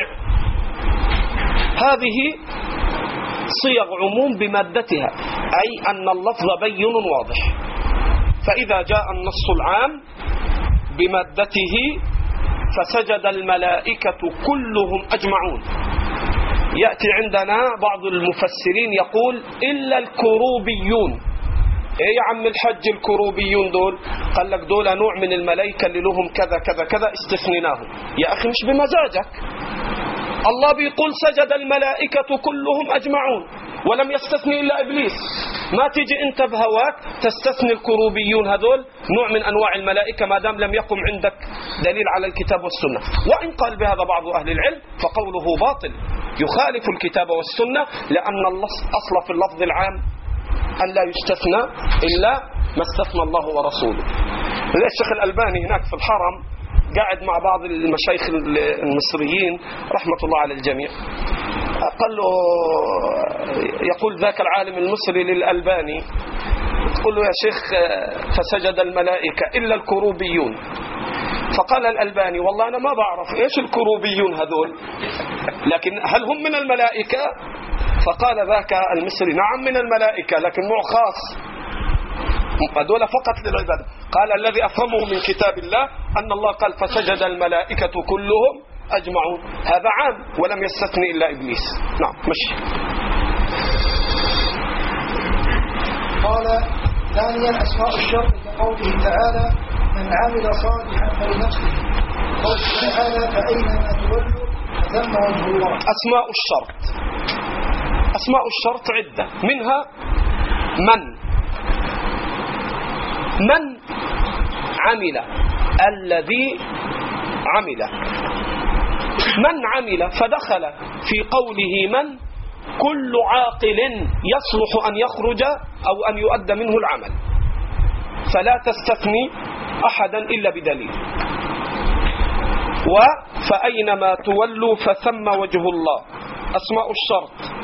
هذه صيغ عموم بمادتها أي أن اللفظ بين واضح. فإذا جاء النص العام بمادته فسجد الملائكة كلهم أجمعون. يأتي عندنا بعض المفسرين يقول إلا الكروبيون. إيه يا عم الحج الكروبيون دول؟ قال لك دول نوع من الملائكة اللي لهم كذا كذا كذا استثنيناهم. يا أخي مش بمزاجك، الله بيقول سجد الملائكة كلهم أجمعون ولم يستثني إلا إبليس. ما تيجي أنت بهواك تستثني الكروبيون هذول نوع من أنواع الملائكة ما دام لم يقم عندك دليل على الكتاب والسنة. وإن قال بهذا بعض أهل العلم فقوله باطل يخالف الكتاب والسنة، لأن الأصل في اللفظ العام أن لا يستثنى إلا ما استثنى الله ورسوله. الشيخ الألباني هناك في الحرم قاعد مع بعض المشايخ المصريين رحمة الله على الجميع، قال له يقول ذاك العالم المصري للألباني قل له يا شيخ فسجد الملائكة إلا الكروبيون. فقال الألباني والله أنا ما بعرف إيش الكروبيون هذول، لكن هل هم من الملائكة؟ فقال ذاك المصري نعم من الملائكة لكن نوع خاص، هذول فقط للعبادة. قال الذي أفهمه من كتاب الله أن الله قال فسجد الملائكة كلهم أجمعون، هذا عام ولم يستثني إلا إبليس. نعم مشي. قال ثانيا أسماء الشرط كقوله تعالى من عمل صالحا فلنفسه، قوله تعالى فأينما تولوا فثم وجه الله. أسماء الشرط، أسماء الشرط عدة، منها من عمل، الذي عمل، من عمل فدخل في قوله من كل عاقل يصلح أن يخرج أو أن يؤدى منه العمل، فلا تستثني أحدا إلا بدليل. وفأينما تولوا فثم وجه الله أسماء الشرط.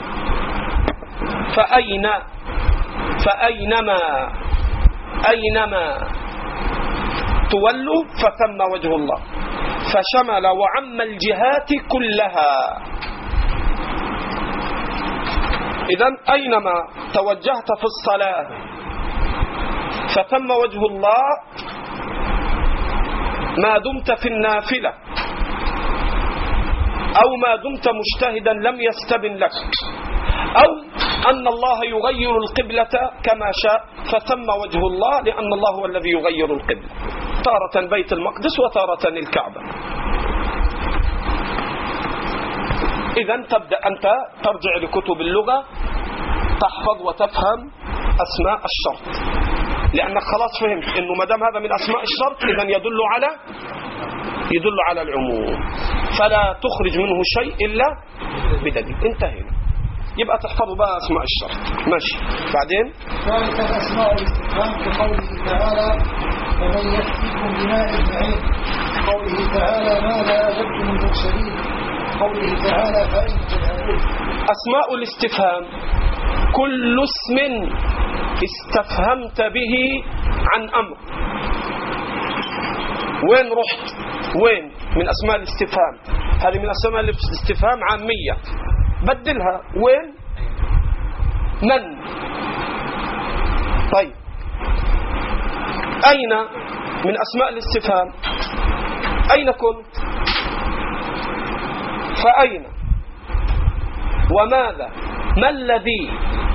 أينما تولوا فثم وجه الله، فشمل وعم الجهات كلها. إذن أينما توجهت في الصلاة فثم وجه الله ما دمت في النافلة أو ما دمت مجتهدا لم يستبن لك، أو أن الله يغير القبلة كما شاء فثم وجه الله، لأن الله هو الذي يغير القبلة، تارة بيت المقدس وتارة الكعبة. إذن تبدأ أنت ترجع لكتب اللغة تحفظ وتفهم أسماء الشرط، لأنك خلاص فهمت إنه ما دام هذا من أسماء الشرط إذن يدل على العموم، فلا تخرج منه شيء إلا بدليل. انتهينا. يبقى تحفظوا بقى أسماء الشرط. ماشي. بعدين ثالثا أسماء الاستفهام كقوله تعالى ومن يأتيكم بماء معين، قوله تعالى ماذا أجبتم المرسلين، قوله تعالى فأين تذهبون. أسماء الاستفهام كل اسم استفهمت به عن أمر. وين رحت؟ وين من أسماء الاستفهام؟ هذه من أسماء الاستفهام عامية، بدلها. وين؟ من؟ طيب أين من أسماء الاستفهام؟ أين كنت؟ فأين؟ وماذا؟ ما الذي؟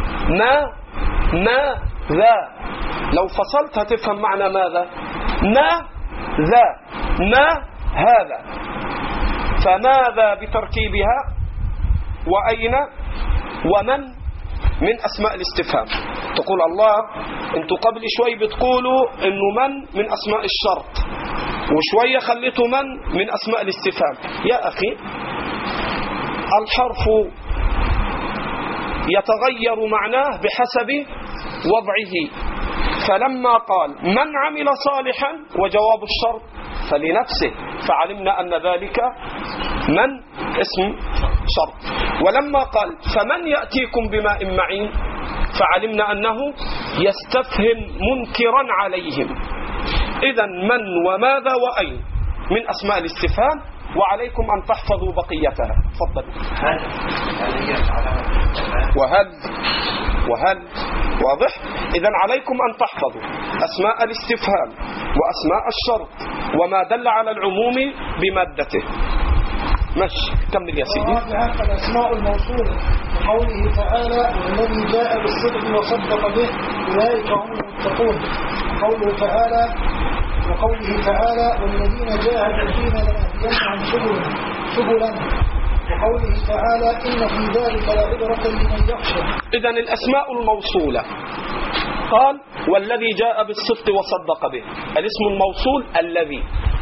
ماذا؟ لو فصلت هتفهم معنى ماذا. ما ذا، ما هذا. فماذا بتركيبها؟ وأين ومن من أسماء الاستفهام. تقول الله انتوا قبل شوي بتقولوا انه من أسماء الشرط، وشوية خليتوا من أسماء الاستفهام. يا أخي الحرف يتغير معناه بحسب وضعه، فلما قال من عمل صالحا وجواب الشرط فلنفسه، فعلمنا أن ذلك من اسم شرط. ولما قال فمن يأتيكم بماء معين فعلمنا أنه يستفهم منكرا عليهم. إذن من وماذا وأين من أسماء الاستفهام، وعليكم أن تحفظوا بقيتها. تفضل. وهل واضح؟ إذن عليكم أن تحفظوا أسماء الاستفهام وأسماء الشرط وما دل على العموم بمادته. ماشي، كمل يا سيدي. الأسماء الموصولة وقوله تعالى والذي جاء بالصدق وصدق به أولئك هم المتقون. وقوله تعالى والذين جاهدوا فينا لنهدينهم سبلا. وقوله تعالى إن في ذلك لعبرة لمن يخشى. إذن الأسماء الموصولة قال والذي جاء بالصدق وصدق به، الاسم الموصول الذي،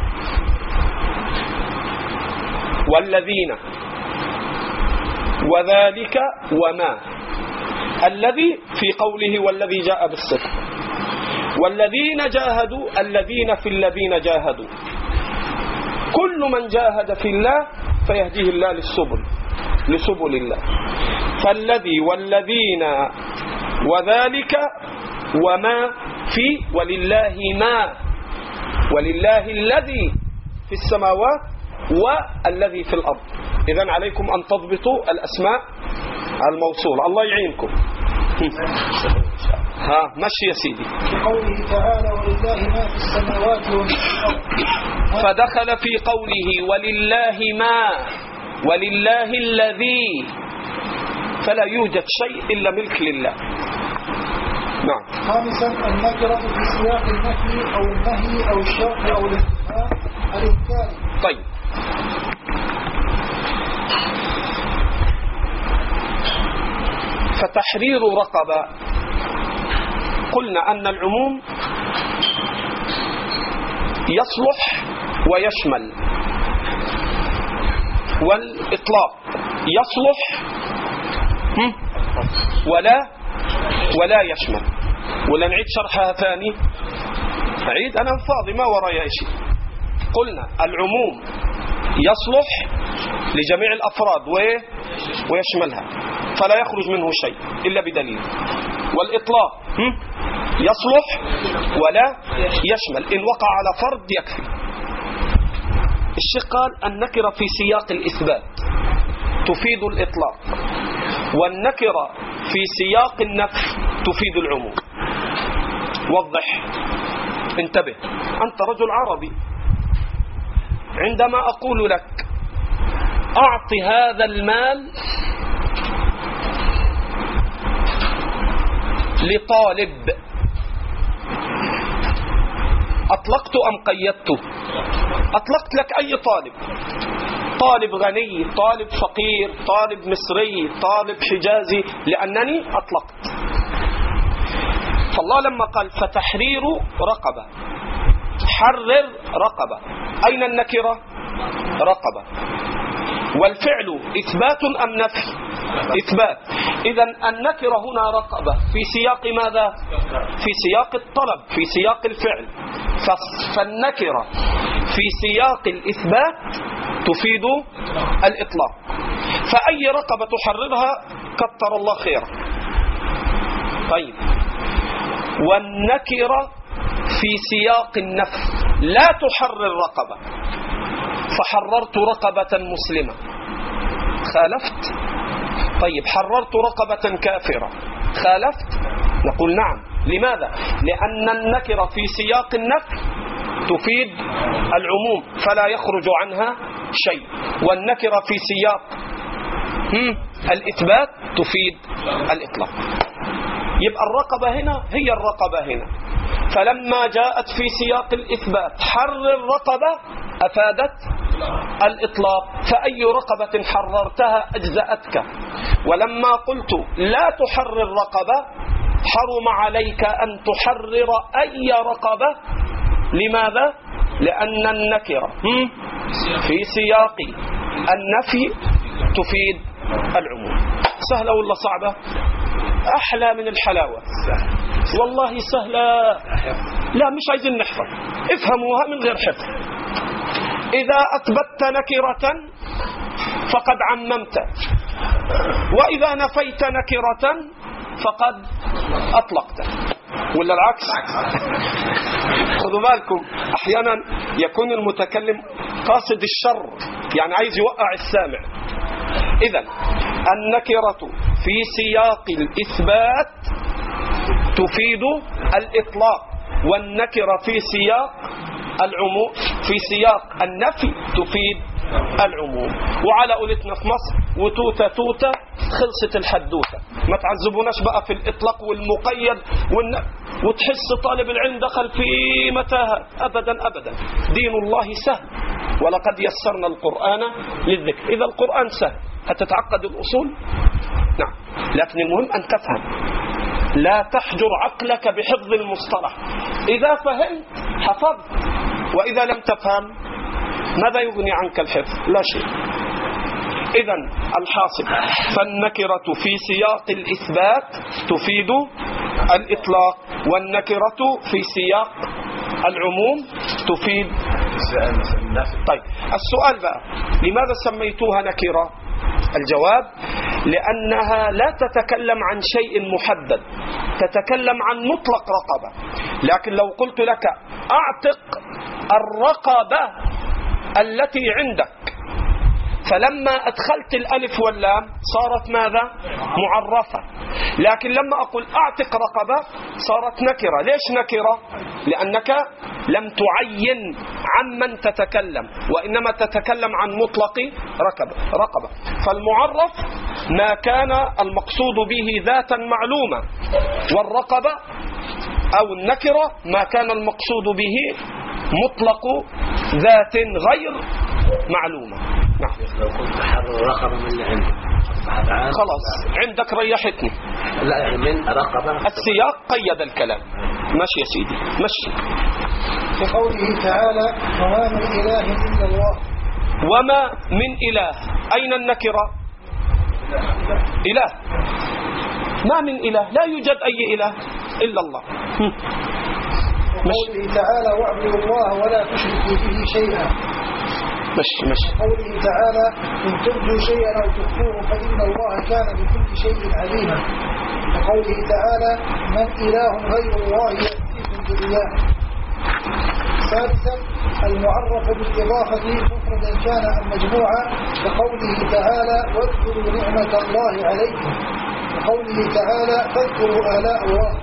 والذين، وذلك، وما. الذي في قوله والذي جاء بالصدق، والذين جاهدوا الذين في الذين جاهدوا. كل من جاهد في الله فيهديه الله لسبل الله. فالذي والذين وذلك وما في ولله ما، ولله الذي في السماوات والذي في الأرض. إذن عليكم أن تضبطوا الأسماء الموصولة. الله يعينكم. مشي يا سيدي. قوله تعالى ولله ما في السماوات وما في الأرض، فدخل في قوله ولله ما ولله الذي، فلا يوجد شيء إلا ملك لله. نعم. خامسا النكرة في سياق النفي أو النهي أو الشرط أو الاستفهام الإنكاري. طيب، فتحرير رقبة، قلنا أن العموم يصلح ويشمل، والإطلاق يصلح ولا يشمل. ولا نعيد شرحها ثاني؟ أعيد، أنا فاضي ما ورايا شيء. قلنا العموم يصلح لجميع الأفراد ويشملها، فلا يخرج منه شيء إلا بدليل. والإطلاق يصلح ولا يشمل، إن وقع على فرد يكفي. الشيخ قال النكرة في سياق الإثبات تفيد الإطلاق، والنكرة في سياق النفي تفيد العموم. وضح، انتبه، أنت رجل عربي. عندما أقول لك أعط هذا المال لطالب، أطلقت أم قيدته؟ أطلقت لك أي طالب، طالب غني، طالب فقير، طالب مصري، طالب حجازي، لأنني أطلقت. فالله لما قال فتحرير رقبة، حرر رقبة، أين النكرة؟ رقبة. والفعل إثبات أم نفي؟ إثبات. إذن النكرة هنا رقبة في سياق ماذا؟ في سياق الطلب، في سياق الفعل. فالنكرة في سياق الإثبات تفيد الإطلاق. فأي رقبة تحررها كتر الله خيرا. طيب، والنكرة في سياق النفي لا تحرر رقبة، فحررت رقبة مسلمة، خالفت؟ طيب، حررت رقبة كافرة، خالفت؟ نقول نعم. لماذا؟ لأن النكرة في سياق النفي تفيد العموم فلا يخرج عنها شيء، والنكرة في سياق الإثبات تفيد الإطلاق. يبقى الرقبة هنا هي الرقبة هنا، فلما جاءت في سياق الإثبات حرر الرقبة أفادت الإطلاق فأي رقبة حررتها أجزأتك. ولما قلت لا تحرر رقبة حرم عليك أن تحرر أي رقبة. لماذا؟ لأن النكرة في سياق النفي تفيد العموم. سهلة ولا صعبة؟ أحلى من الحلاوة والله سهلة. لا مش عايزين نحفظ، افهموها من غير حفظ. إذا أثبتت نكرة فقد عممت، وإذا نفيت نكرة فقد أطلقت، ولا العكس؟ خذوا بالكم أحيانا يكون المتكلم قاصد الشر، يعني عايز يوقع السامع. إذن النكرة في سياق الإثبات تفيد الإطلاق، والنكرة في سياق العموم في سياق النفي تفيد العموم. وعلى قولتنا في مصر وتوتة توتة خلصت الحدوتة. ما تعذبوناش بقى في الإطلاق والمقيد وتحس طالب العلم دخل في متاهة. أبدا أبدا، دين الله سهل، ولقد يسرنا القرآن للذكر. إذا القرآن سهل هتتعقد الأصول؟ نعم، لكن المهم أن تفهم، لا تحجر عقلك بحفظ المصطلح. إذا فهمت حفظت، وإذا لم تفهم ماذا يغني عنك الحفظ؟ لا شيء. إذن الحاصل فالنكرة في سياق الإثبات تفيد الإطلاق، والنكرة في سياق العموم تفيد. طيب السؤال بقى، لماذا سميتوها نكرة؟ الجواب لأنها لا تتكلم عن شيء محدد، تتكلم عن مطلق رقبة. لكن لو قلت لك أعتق الرقبة التي عندك، فلما أدخلت الألف واللام صارت ماذا؟ معرفة. لكن لما أقول أعتق رقبة صارت نكرة. ليش نكرة؟ لأنك لم تعين عمن تتكلم، وإنما تتكلم عن مطلق رقبة. فالمعرف ما كان المقصود به ذاتا معلومة، والرقبة أو النكرة ما كان المقصود به مطلق ذات غير معلومة. نعم. لو كنت حرر رقبة من اللي عندك خلاص عندك ريحتني. لا يعني من رقبة. السياق قيد الكلام. ماشي يا سيدي ماشي. في قوله تعالى وما من إله إلا الله. وما من إله، أين النكرة؟ إله، ما من إله، لا يوجد أي إله إلا الله. وقوله تعالى واعبدوا الله ولا تشركوا به شيئا. مشي. قوله تعالى إن تبدوا شيئا أو تخفوه فإن الله كان بكل شيء عليما. وقوله تعالى من إله غير الله يأتيكم برياح. ثالثا المعرف بالإضافة مفردا كان أم مجموعا، كقوله تعالى واذكروا نعمة الله عليكم، وقوله تعالى فاذكروا آلاء الله.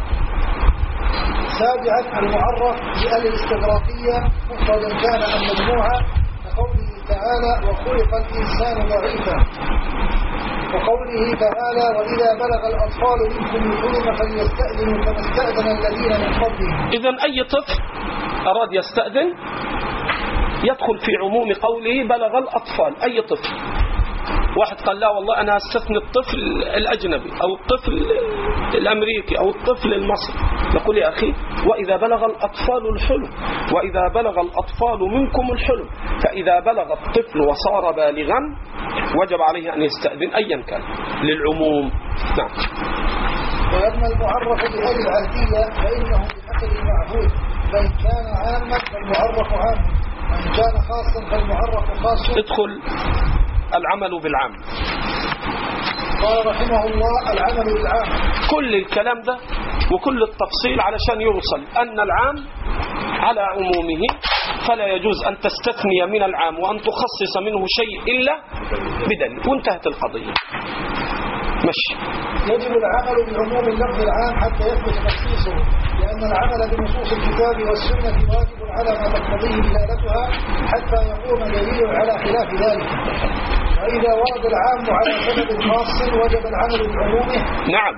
سابعا المعرف بأل الاستغراقية مفردا كان أم مجموعا، كقوله تعالى وخلق الإنسان ضعيفا، وقوله تعالى وإذا بلغ الأطفال منكم الحلم فليستأذنوا كما استأذن الذين من قبلهم. إذن أي طفل أراد يستأذن يدخل في عموم قوله بلغ الأطفال. أي طفل، واحد قال لا والله أنا أستثني الطفل الأجنبي أو الطفل الأمريكي أو الطفل المصري، نقول يا أخي وإذا بلغ الأطفال الحلم، وإذا بلغ الأطفال منكم الحلم، فإذا بلغ الطفل وصار بالغا وجب عليه أن يستأذن أيا كان للعموم. نعم. وأما المعرف بهذه العهدية فإنه بحسب المعهود، فإن كان عاما فالمعرف عام، وإن كان خاصا فالمعرف خاص. ادخل العمل بالعام. قال رحمه الله العمل بالعام. كل الكلام ده وكل التفصيل علشان يوصل أن العام على عمومه، فلا يجوز أن تستثني من العام وأن تخصص منه شيء إلا بدليل، وانتهت القضية. مشي. يجب العمل بعموم اللفظ العام حتى يثبت تخصيصه، لأن العمل بنصوص الكتاب والسنة واجب على ما تقتضيه دلالتها حتى يقوم دليل على خلاف ذلك. وإذا ورد العام على سبب خاص وجب العمل بعمومه. نعم،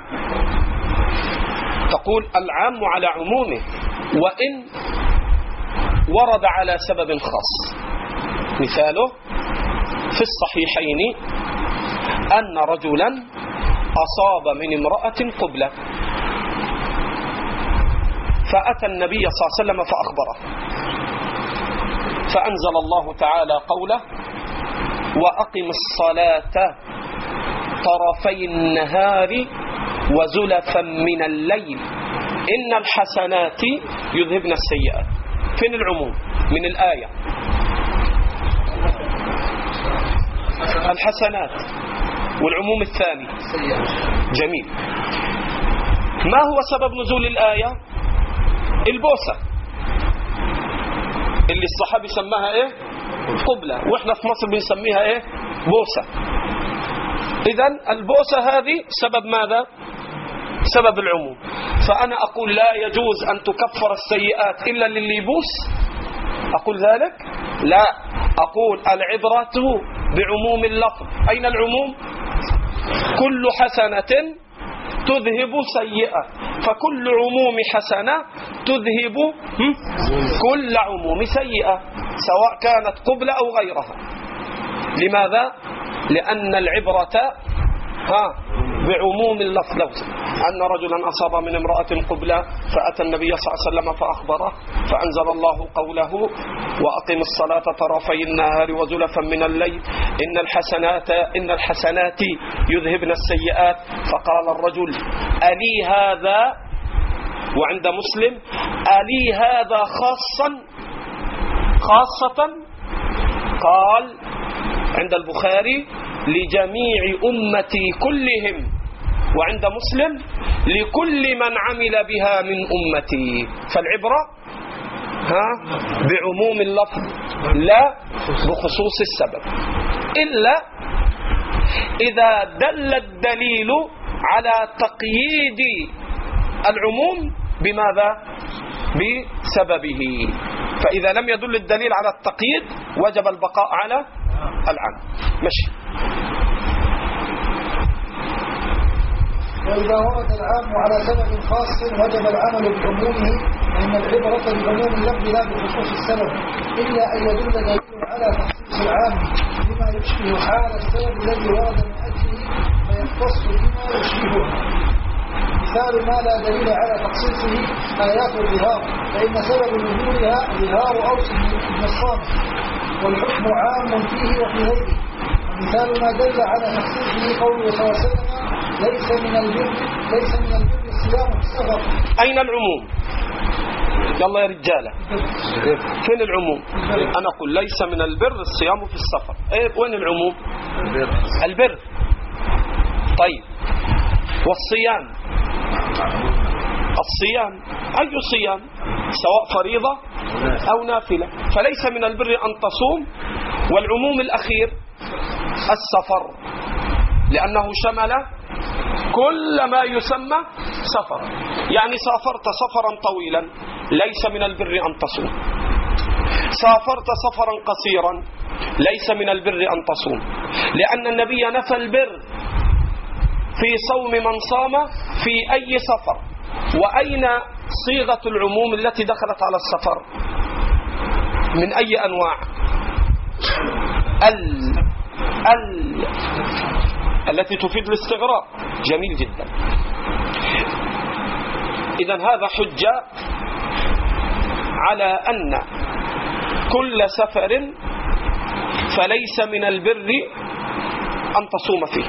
تقول العام على عمومه وإن ورد على سبب خاص. مثاله في الصحيحين أن رجلا أصاب من امرأة قبلة فأتى النبي صلى الله عليه وسلم فأخبره، فأنزل الله تعالى قوله: وأقم الصلاة طرفي النهار وزلفا من الليل إن الحسنات يذهبن السيئات. فين العموم من الآية؟ الحسنات. والعموم الثاني جميل. ما هو سبب نزول الآية؟ البوسة اللي الصحابي سماها ايه؟ قبلة، واحنا في مصر بنسميها ايه؟ بوسة. اذن البوسة هذه سبب ماذا؟ سبب العموم. فأنا أقول لا يجوز أن تكفر السيئات إلا للي يبوس؟ أقول ذلك؟ لا، أقول العبرة بعموم اللفظ. أين العموم؟ كل حسنة تذهب سيئة، فكل عموم حسنة تذهب كل عموم سيئة، سواء كانت قبلة أو غيرها. لماذا؟ لأن العبرة بعموم اللفظ. أن رجلا أصاب من امرأة قبلة فأتى النبي صلى الله عليه وسلم فأخبره، فأنزل الله قوله: وأقم الصلاة طرفي النهار وزلفا من الليل إن الحسنات يذهبن السيئات. فقال الرجل: ألي هذا؟ وعند مسلم: ألي هذا خاصة؟ قال عند البخاري: لجميع أمتي كلهم. وعند مسلم: لكل من عمل بها من أمتي. فالعبرة بعموم اللفظ لا بخصوص السبب، إلا إذا دل الدليل على تقييد العموم بماذا؟ بسببه. فإذا لم يدل الدليل على التقييد وجب البقاء على العام. ماشي. وإذا ورد العام على سبب خاص وجب العمل بعمومه، فإن العبرة بعموم اللفظ لا بخصوص السبب، إلا أن يدل دليل على تخصيص العام بما يشبه حال السبب الذي ورد من أجله فيختص بما يشبهه. مثال ما لا دليل على تخصيصه آيات الظهار، فإن سبب نزولها ظهار أوس بن الصامت، والحكم عام فيه وفي غيره. مثال ما دل على تخصيصه قوله صلى الله عليه وسلم: ليس من البر الصيام في السفر. أين العموم؟ يلا يا رجالة، فين العموم؟ أنا أقول ليس من البر الصيام في السفر. وين العموم؟ البر. طيب، والصيام؟ الصيام أي صيام؟ سواء فريضة أو نافلة. فليس من البر أن تصوم. والعموم الأخير السفر، لأنه شمل كل ما يسمى سفر. يعني سافرت سفرا طويلا ليس من البر أن تصوم، سافرت سفرا قصيرا ليس من البر أن تصوم، لأن النبي نفى البر في صوم من صام في أي سفر. وأين صيغة العموم التي دخلت على السفر؟ من أي أنواع؟ التي تفيد الاستغراق. جميل جدا. إذن هذا حجة على أن كل سفر فليس من البر أن تصوم فيه.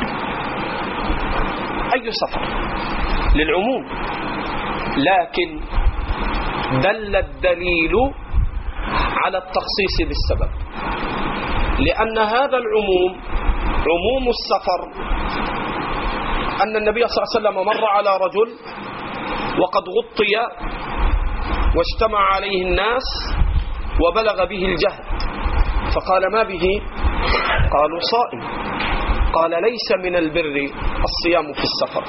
أي سفر للعموم، لكن دل الدليل على التخصيص بالسبب، لأن هذا العموم عموم السفر. أن النبي صلى الله عليه وسلم مر على رجل وقد غطي واجتمع عليه الناس وبلغ به الجهد، فقال: ما به؟ قالوا: صائم. قال: ليس من البر الصيام في السفر.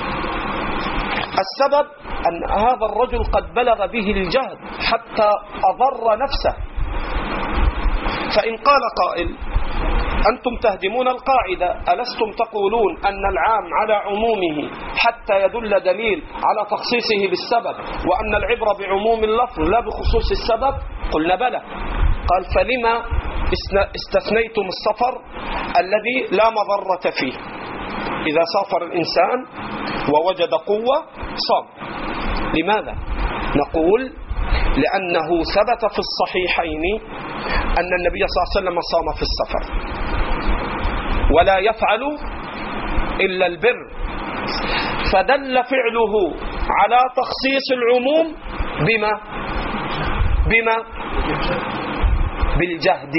السبب أن هذا الرجل قد بلغ به الجهد حتى أضر نفسه. فإن قال قائل: أنتم تهدمون القاعدة، ألستم تقولون أن العام على عمومه حتى يدل دليل على تخصيصه بالسبب، وأن العبرة بعموم اللفظ لا بخصوص السبب؟ قلنا بلى. قال: فلما استثنيتم السفر الذي لا مضرة فيه. إذا سافر الإنسان ووجد قوة صام. لماذا؟ نقول لأنه ثبت في الصحيحين أن النبي صلى الله عليه وسلم صام في السفر، ولا يفعل إلا البر، فدل فعله على تخصيص العموم بما بالجهد.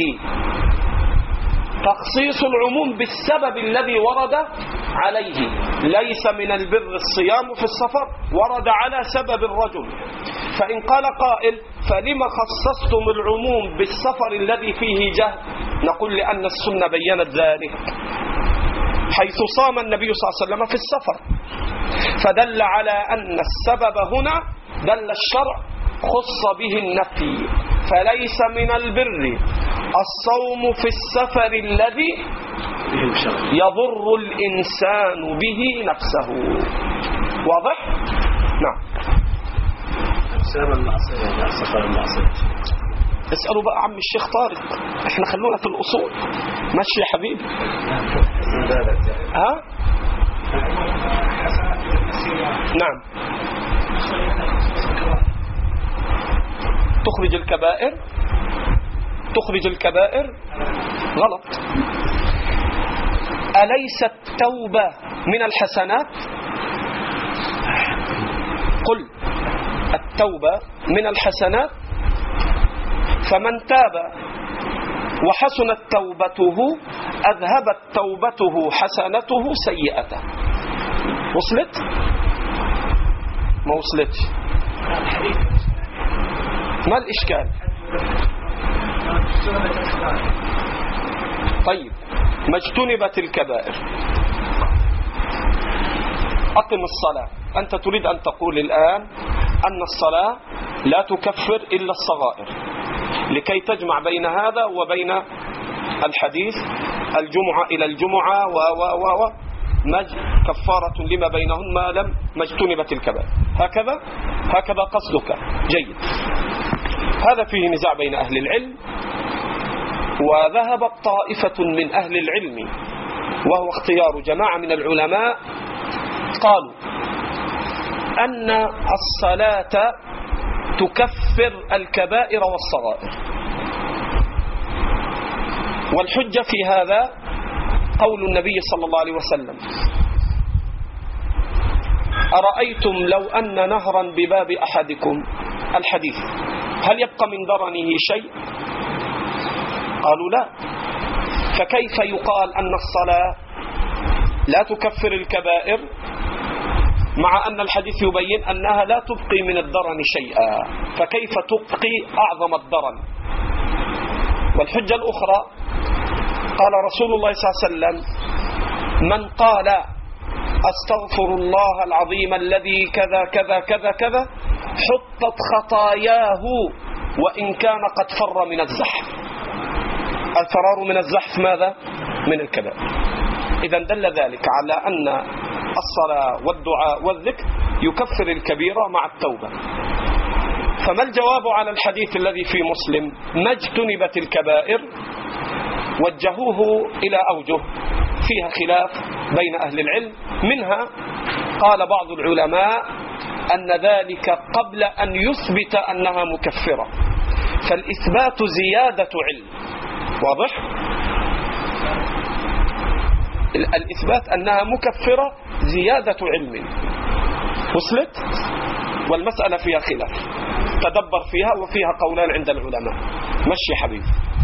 تخصيص العموم بالسبب الذي ورد عليه. ليس من البر الصيام في السفر، ورد على سبب الرجل. فإن قال قائل فلما خصصتم العموم بالسفر الذي فيه جهد؟ نقول لأن السنة بيّنت ذلك، حيث صام النبي صلى الله عليه وسلم في السفر، فدل على أن السبب هنا دل الشرع خص به النفي. فليس من البر الصوم في السفر الذي يضر الإنسان به نفسه. واضح؟ نعم. سبب المعصية، السفر المعصية. اسألوا بقى عم الشيخ طارق، احنا خلونا في الأصول. ماشي يا حبيبي؟ ها؟ نعم. تخرج الكبائر، تخرج الكبائر، غلط. أليس التوبة من الحسنات؟ قل التوبة من الحسنات، فمن تاب وحسنت توبته أذهبت توبته حسنته سيئته. وصلت؟ ما وصلتش. ما الإشكال؟ طيب، ما اجتنبت الكبائر. أقم الصلاة. أنت تريد أن تقول الآن أن الصلاة لا تكفر إلا الصغائر، لكي تجمع بين هذا وبين الحديث الجمعة إلى الجمعة كفارة لما بينهن ما اجتنبت الكبائر. هكذا قصدك. جيد. هذا فيه نزاع بين أهل العلم، وذهبت طائفة من أهل العلم وهو اختيار جماعة من العلماء، قالوا أن الصلاة تكفر الكبائر والصغائر. والحجة في هذا قول النبي صلى الله عليه وسلم: أرأيتم لو أن نهرا بباب أحدكم، الحديث، هل يبقى من درنه شيء؟ قالوا لا. فكيف يقال أن الصلاة لا تكفر الكبائر مع أن الحديث يبين أنها لا تبقي من الدرن شيئا؟ فكيف تبقي أعظم الدرن؟ والحجة الأخرى قال رسول الله صلى الله عليه وسلم: من قال أستغفر الله العظيم الذي كذا كذا كذا كذا حطت خطاياه وإن كان قد فر من الزحف. الفرار من الزحف ماذا؟ من الكبائر. إذن دل ذلك على أن الصلاة والدعاء والذكر يكفر الكبيرة مع التوبة. فما الجواب على الحديث الذي في مسلم ما اجتنبت الكبائر؟ وجهوه إلى أوجه فيها خلاف بين أهل العلم. منها قال بعض العلماء أن ذلك قبل أن يثبت أنها مكفرة، فالإثبات زيادة علم. واضح؟ الإثبات أنها مكفرة زيادة علم. وصلت؟ والمسألة فيها خلاف، تدبر فيها وفيها قولان عند العلماء. مشي حبيبي.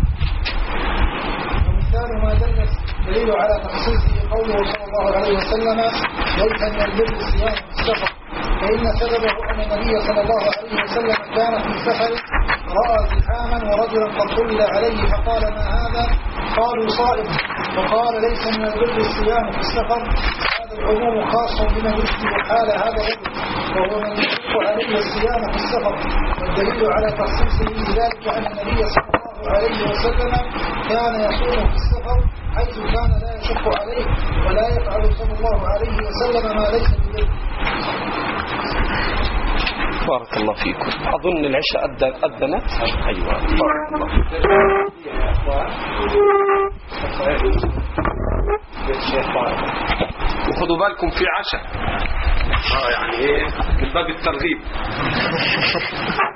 ومثال ما دل دليل على تخصيصه قوله صلى الله عليه وسلم: ليس من البر الصيام في السفر، فإن سببه أن النبي صلى الله عليه وسلم كان في سفر رأى زحاما ورجلا قد طل عليه فقال: ما هذا؟ قالوا: صائم. وقال: ليس من البر الصيام في السفر. هذا العموم خاص بمن يشبه حال هذا الرجل، وهو من يشق عليه الصيام في السفر. والدليل على تخصيصه بذلك أن النبي صلى الله عليه وسلم كان يصوم في السفر، حيث كان لا يشق عليه ولا يفعل صلى الله عليه وسلم ما ليس ببر. بارك الله فيكم. أظن العشاء أذنت. أيوة. بارك الله فيكم. لكم في عشاء يعني ايه من باب الترغيب.